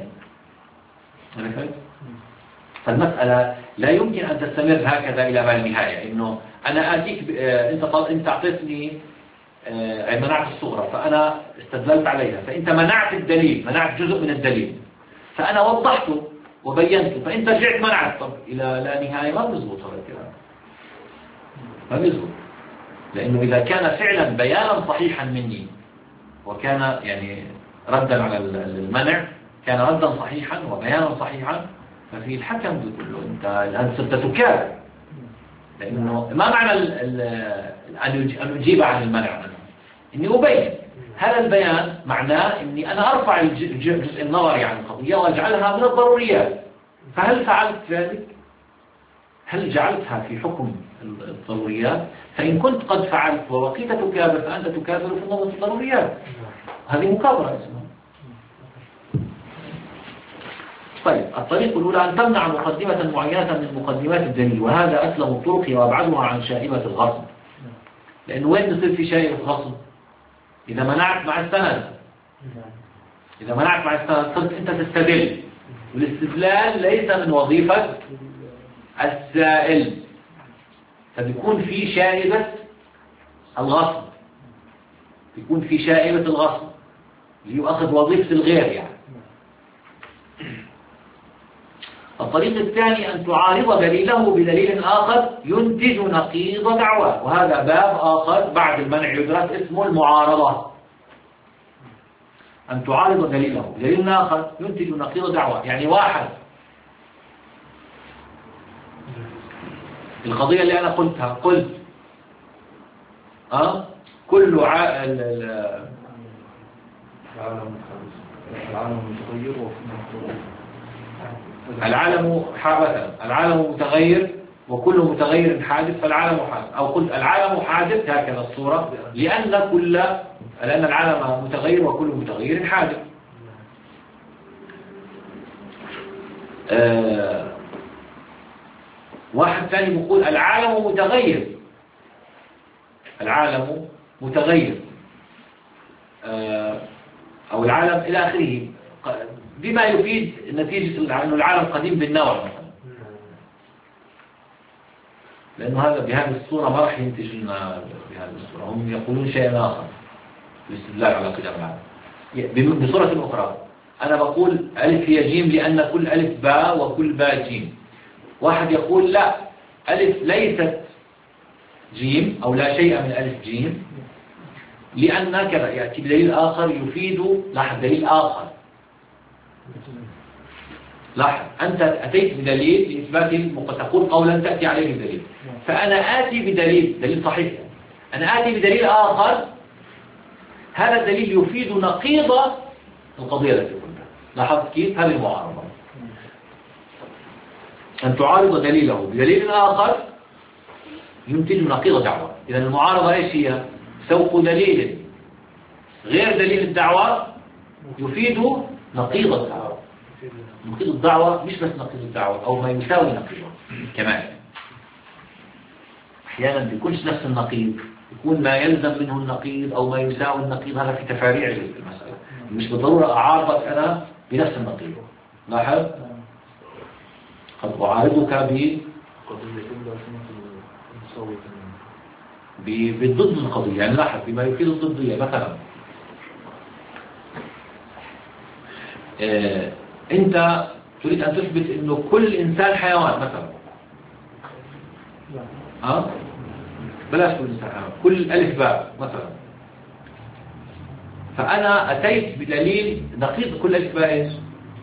فالمسألة لا يمكن أن تستمر هكذا إلى ما النهاية، إنه أنا آتيك أنت أعطيتني منعت الصغرى فأنا استدللت عليها، فأنت منعت الدليل، منعت جزء من الدليل، فأنا وضحته وبينته، فأنت رجعت منعت. طب إلى لا نهاية ما بيزبط هذا الكلام، ما بيزبط. لأنه إذا كان فعلا بيانا صحيحا مني وكان يعني ردا على المنع، كان ردا صحيحا وبيانا صحيحا، ففي الحكم بيقول له أنت الآن صرت تكابر. لأنه ما معنى أن أجيب عن المنع؟ إني أبين. هذا البيان معناه إني أنا أرفع الجزء النظري عن القضية وأجعلها من الضروريات. فهل فعلت ذلك؟ هل جعلتها في حكم الضروريات؟ فإن كنت قد فعلت وبقيت تكابر فأنت تكابر في النظر في الضروريات. هذه مكابرة اسمها. طيب، الطريقة الأولى أن تمنع مقدمة معينة من مقدمات الدليل، وهذا أسلم الطرق وأبعدها عن شائبة الغصب. لأنه وين بصير في شائبة الغصب؟ إذا منعت مع السند، إذا منعت مع السند صرت أنت تستدل، والاستدلال ليس من وظيفة السائل، فبيكون في شائبة الغصب، بيكون في شائبة الغصب اللي هو أخذ وظيفة الغير يعني. الطريق الثاني أن تعارض دليله بدليل آخر ينتج نقيض دعواه، وهذا باب آخر بعد المنع يدرس اسمه المعارضة. أن تعارض دليله بدليل آخر ينتج نقيض دعواه، يعني واحد القضية اللي أنا قلتها، قلت كل العالم متغير وكل متغير حادث، فالعالم حادث. أو قلت العالم حادث، هكذا الصورة، لأن العالم متغير وكل متغير حادث. واحد ثاني بيقول العالم متغير، العالم متغير أو العالم إلى آخره، بما يفيد نتيجة أن العالم قديم بالنوع مثلا. لأنه هذا بهذه الصورة ما راح ينتج لنا بهذه الصورة، هم يقولون شيئا آخر في الاستدلال على قدم العالم. بصورة أخرى أنا بقول ألف هي جيم لأن كل ألف باء وكل باء جيم. واحد يقول لا، ألف ليست جيم أو لا شيء من ألف جيم، لأن كذا يأتي بدليل آخر يفيد. لاحظ دليل آخر، لاحظ أنت أتيت بدليل لإثبات تقول قولا تأتي عليه بدليل، فأنا آتي بدليل صحيح، أنا آتي بدليل آخر، هذا الدليل يفيد نقيض القضية التي قلتها. لاحظت كيف؟ هذه المعارضة، أن تعارض دليله بدليل آخر ينتج نقيض دعوة. إذا المعارضة إيش هي؟ سوق دليل غير دليل الدعوة يفيد نقيض الدعوة. نقيض الدعوة مش بس نقيض الدعوة أو ما يساوي نقيضه كمان، أحيانا بيكونش نفس النقيض، يكون ما يلزم منه النقيض أو ما يساوي النقيض. هذا في تفاريع المسألة، مش بالضرورة أعارضك أنا بنفس النقيض. لاحظ قد أعارضك بالضد القضية، يعني لاحظ بما يفيد الضدية. مثلا أنت تريد أن تثبت أنه كل إنسان حيوان مثلا، بلاش كل إنسان حيوان، كل ألف باء مثلا، فأنا أتيت بدليل نقيض كل ألف باء إيش؟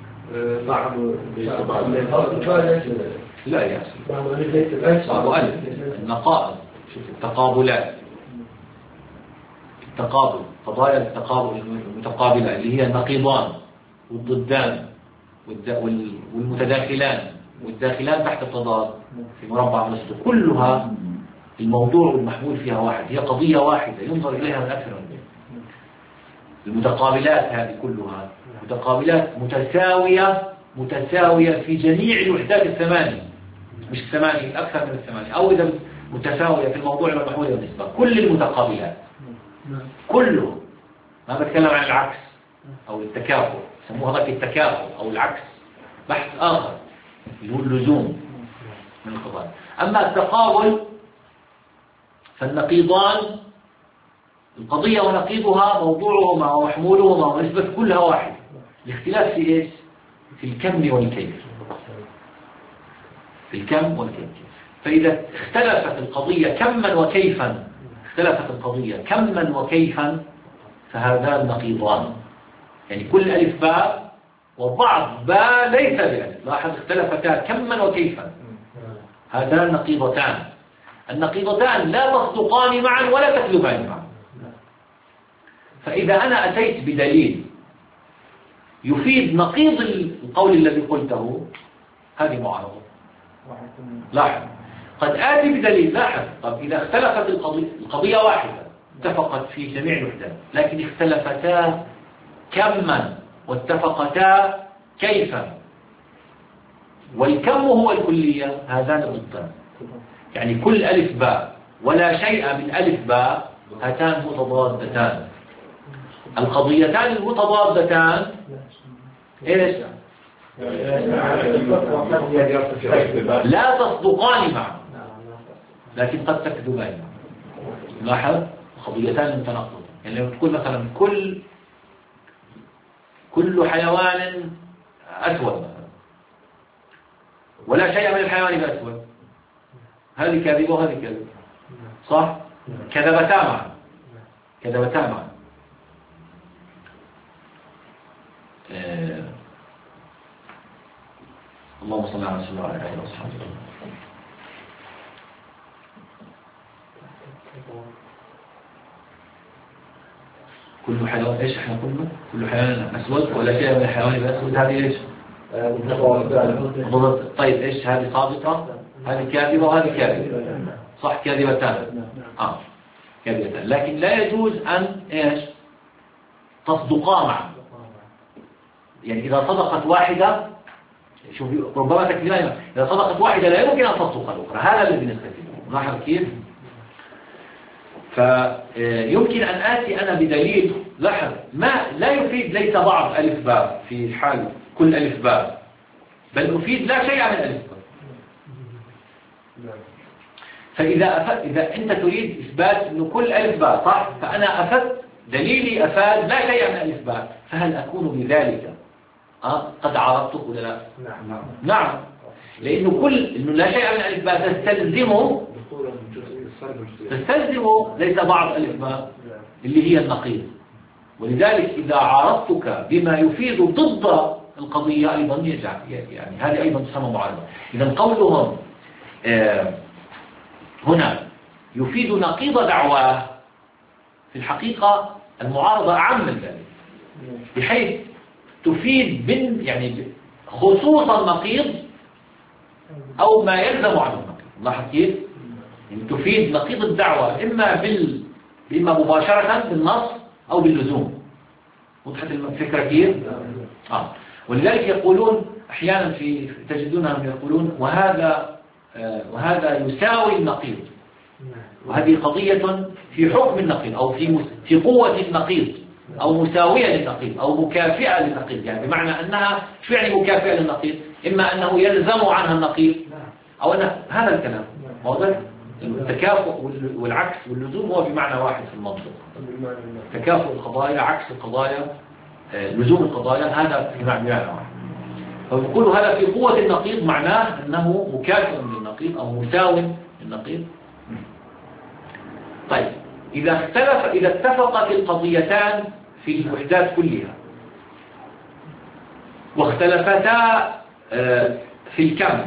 لا يا أخي، بعض ألف النقائض. شوف التقابلات، التقابل، قضايا التقابل المتقابلة اللي هي النقيضان والضدان والمتداخلان والداخلان تحت التضاد في مربع مسجد، كلها الموضوع والمحمول فيها واحد، هي قضية واحدة ينظر إليها من أكثر من وجه. المتقابلات هذه كلها متقابلات متساوية في جميع الوحدات الثمانية، مش الثمانية، أكثر من الثمانية، أو إذا متساوية في الموضوع والمحمول والنسبة. كل المتقابلات كله، ما بتكلم عن العكس أو التكافؤ، سموها ذاك التكافؤ أو العكس، بحث آخر اللي هو اللزوم من القضايا. أما التقابل فالنقيضان القضية ونقيضها، موضوعهما ومحمولهما ونسبة كلها واحد. الاختلاف في إيش؟ في الكم والكيف. في الكم والكيف. فإذا اختلفت القضية كما وكيفا، اختلفت القضية كما وكيفا، فهذان نقيضان. يعني كل ألف باء وبعض باء ليس بألف، لاحظ اختلفتا كما وكيفا، هذان نقيضتان. النقيضتان لا تصدقان معا ولا تكذبان معا. فإذا أنا أتيت بدليل يفيد نقيض القول الذي قلته، هذه معارضة. لاحظ، قد آتي بدليل، لاحظ، طب إذا اختلفت القضية واحدة اتفقت في جميع الوحدات، لكن اختلفتا كما واتفقتا كيفا، والكم هو الكلية، هذان ضدان. يعني كل ألف باء ولا شيء من ألف باء، هاتان متضادتان. القضيتان المتضادتان إيش؟ لا تصدقان معا، لكن قد تكذبان. لاحظ، قضيتان متناقضتان. يعني لو تقول مثلا كل حيوان أسود مثلا، ولا شيء من الحيوان بأسود، هذه كاذبة وهذه كاذبة، صح؟ كذبتا معا، كذبتا معا. اللهم صل على رسول الله وعلى آله وصحبه وسلم. كل حيوان ايش احنا قلنا؟ كل حيوان اسود ولا شيء من الحيوان باسود، هذه ايش؟ طيب ايش هذه؟ صادقة، هذه كاذبة وهذه كاذبة، صح؟ كاذبتان. كاذبتان، لكن لا يجوز ان ايش؟ تصدقا معا. يعني اذا صدقت واحدة، شوف ربما تكذبان، إذا صدقت واحدة لا يمكن أن تصدق الأخرى، هذا الذي نستفيده. لاحظ كيف؟ فيمكن أن آتي أنا بدليل، لاحظ، ما لا يفيد ليس بعض ألف باء في حال كل ألف باء، بل يفيد لا شيء من ألف باء. فإذا أنت تريد إثبات أنه كل ألف باء صح، فأنا أفدت دليلي أفاد لا شيء من ألف باء، فهل أكون بذلك قد عرضته ولا لا؟ نعم. لأنه إنه لا شيء من ألف باء تستلزم ليس بعض ألف باء اللي هي النقيض. ولذلك إذا عرضتك بما يفيد ضد القضية أيضا يعني هذه أيضا تسمى معارضة. إذا قولهم هنا يفيد نقيض دعواه، في الحقيقة المعارضة أعم من ذلك، بحيث تفيد يعني خصوص النقيض أو ما يلزم عنه النقيض. لاحظ كيف؟ يعني تفيد نقيض الدعوة إما مباشرة بالنص أو باللزوم. وضحت الفكرة كيف؟ ولذلك يقولون أحيانا تجدونهم يقولون وهذا يساوي النقيض، وهذه قضية في حكم النقيض أو في قوة النقيض، أو مساوية للنقيض أو مكافئة للنقيض. يعني بمعنى أنها شو يعني مكافئة للنقيض؟ إما أنه يلزم عنها النقيض أو أن هذا الكلام واضح. التكافؤ والعكس واللزوم هو بمعنى واحد في المنطق. تكافؤ القضايا عكس القضايا، لزوم القضايا، هذا بمعنى واحد. فبقول هذا في قوة النقيض، معناه أنه مكافئ للنقيض أو مساو للنقيض. طيب إذا اتفقت القضيتان في الوحدات كلها واختلفتا في الكم،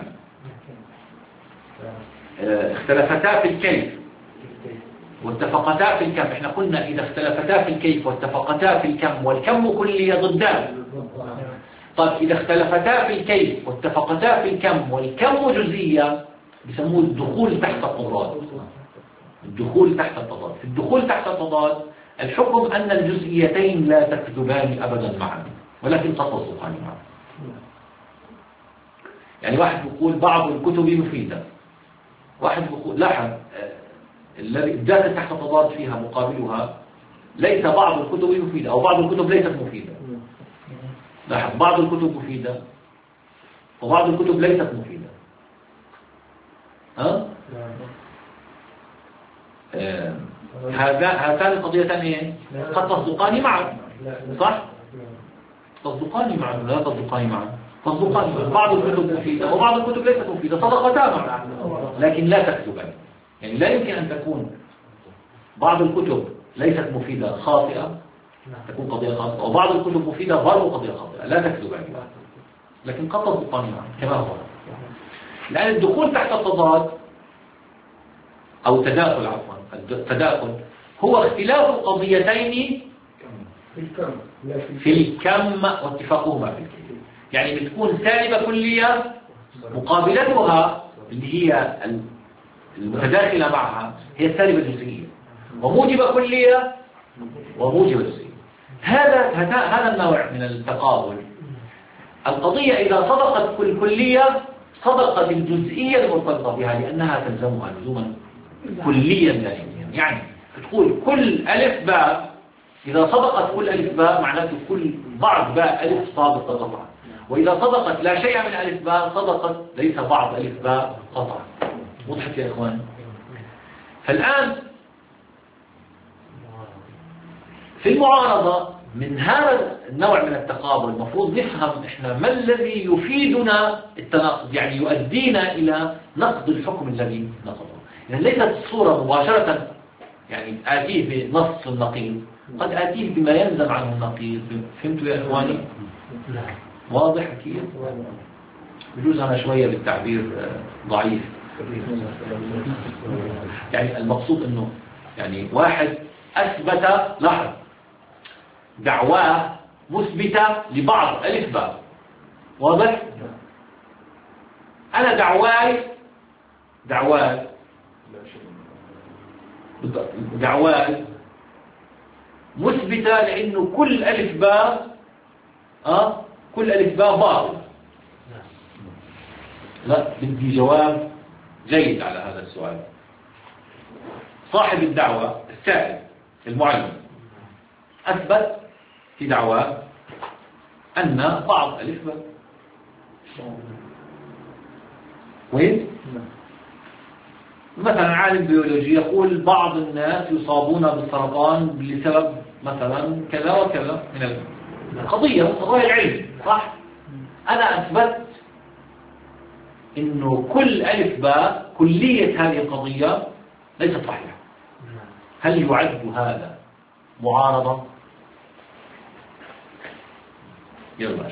اختلفتا في الكيف واتفقتا في الكم. احنا قلنا إذا اختلفتا في الكيف واتفقتا في الكم والكم كلية ضدان. طيب إذا اختلفتا في الكيف واتفقتا في الكم والكم جزئية، بيسموه الدخول تحت التضاد. الدخول تحت التضاد. في الدخول تحت التضاد الحكم أن الجزئيتين لا تكذبان أبدا معا، ولكن قد تصدقان معا. يعني واحد يقول بعض الكتب مفيدة، واحد يقول لاحظ الذي الداخل تحت التضاد فيها مقابلها ليس بعض الكتب مفيدة أو بعض الكتب ليست مفيدة. لاحظ بعض الكتب مفيدة وبعض الكتب ليست مفيدة. هاتان القضيتان إيه؟ قد تصدقان معا، صح؟ تصدقان معا لا تصدقان معا؟ تصدقان معا. بعض الكتب مفيدة وبعض الكتب ليست مفيدة، صدقتا معا لكن لا تكذبان. يعني لا يمكن أن تكون بعض الكتب ليست مفيدة خاطئة تكون قضية خاطئة، وبعض الكتب مفيدة برضو قضية خاطئة لا تكذبان، لكن قد تصدقان معا كما هو. لأن الدخول تحت التضاد أو تداخل، عفوا التداخل هو اختلاف القضيتين في الكم واتفاقهما في الكم. يعني بتكون سالبة كلية مقابلتها اللي هي المتداخلة معها هي السالبة الجزئية، وموجبة كلية وموجبة جزئية. هذا النوع من التقابل. القضية إذا صدقت كل كلية صدقت الجزئية المرتبطة بها لأنها تلزمها لزوما كليا دائما. يعني تقول كل ألف باء، إذا صدقت كل ألف باء معناته كل بعض باء ألف صادقة قطعا، وإذا صدقت لا شيء من ألف باء صدقت ليس بعض ألف باء قطعا. وضحت يا إخوان؟ فالآن في المعارضة من هذا النوع من التقابل المفروض نفهم إحنا ما الذي يفيدنا التناقض، يعني يؤدينا إلى نقد الحكم الذي نقضه. يعني ليست الصورة مباشرة يعني آتيه بنص النقيض، قد آتيه بما يلزم عنه النقيض. فهمتوا يا إخواني؟ واضح أكيد؟ بجوز أنا شوية بالتعبير ضعيف. يعني المقصود أنه يعني واحد أثبت لاحظ دعواه مثبتة لبعض ألف باء، واضح؟ أنا دعواي مثبتة لأنه كل ألف باء كل ألف باء باطل. لا، بدي جواب جيد على هذا السؤال. صاحب الدعوة السائل المعلم أثبت في دعواه أن بعض ألف باء وين؟ مثلا عالم بيولوجي يقول بعض الناس يصابون بالسرطان لسبب مثلا كذا وكذا من القضية العلم، صح؟ أنا أثبت إنه كل ألف باء كلية هذه القضية ليست صحيحة. هل يعد هذا معارضة؟ يلا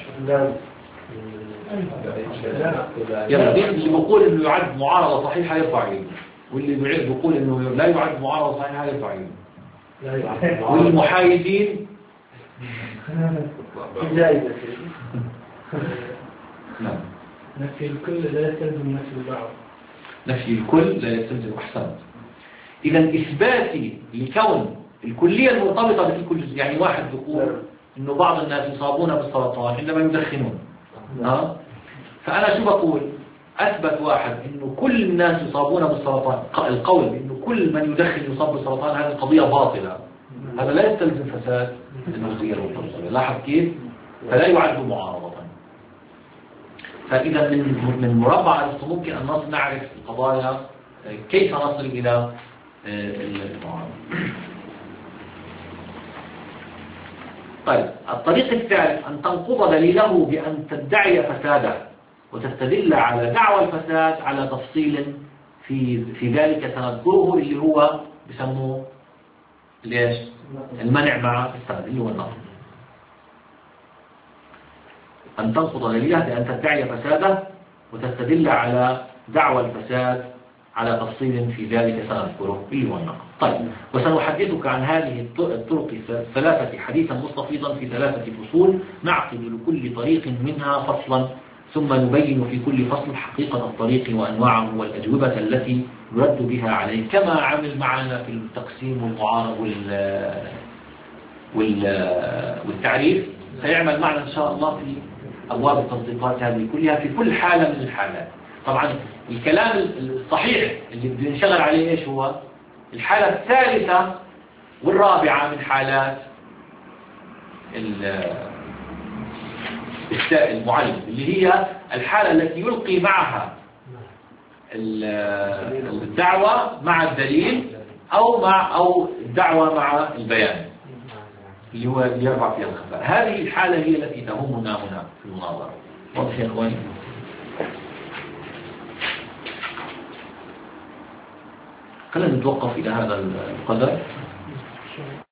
اللي بيقول إنه يعد معارضة صحيحة يرفع يده، واللي بيقول إنه لا يعد معارضة صحيحة يرفع يده، والمحايدين نعم. نفي الكل لا يستلزم نفي البعض. نفي الكل لا يستلزم. أحسنت. إذا إثباتي لكون الكلية المرتبطة بتلك الجزء، يعني واحد يقول إنه بعض الناس يصابون بالسرطان عندما يدخنون، فأنا شو بقول؟ أثبت واحد إنه كل الناس يصابون بالسرطان، القول إنه كل من يدخن يصاب بالسرطان هذه القضية باطلة، هذا لا يستلزم فساد الجزئية المرتبطة. لاحظ كيف؟ فلا يعد معارضة. فإذا من مربع ممكن أن نعرف القضايا كيف نصل إلى المعارضة. طيب، الطريق الثالث أن تنقض دليله بأن تدعي فساده وتستدل على دعوى الفساد على تفصيل في ذلك سنذكره، اللي هو بسموه ليش؟ المنع مع السند، اللي هو النقض. أن تنقض دليله بأن تدعي فساده وتستدل على دعوى الفساد على تفصيل في ذلك سنذكره، اللي هو النقض. طيب، وسنحدثك عن هذه الطرق الثلاثة حديثا مستفيضا في 3 فصول، نعقد لكل طريق منها فصلا، ثم نبين في كل فصل حقيقة الطريق وأنواعه والأجوبة التي يرد بها عليه، كما عمل معنا في التقسيم والمعارض والتعريف. سيعمل معنا إن شاء الله في أبواب التصديقات هذه كلها في كل حالة من الحالات. طبعا الكلام الصحيح اللي بده ينشغل عليه إيش هو؟ الحالة الثالثة والرابعة من حالات المعلم، اللي هي الحالة التي يلقي معها الدعوة مع الدليل، أو الدعوة مع البيان اللي هو يرفع فيها الخبر. هذه الحالة هي التي تهمنا هنا في المناظرة. واضح يا إخواني؟ خلينا نتوقف إلى هذا القدر.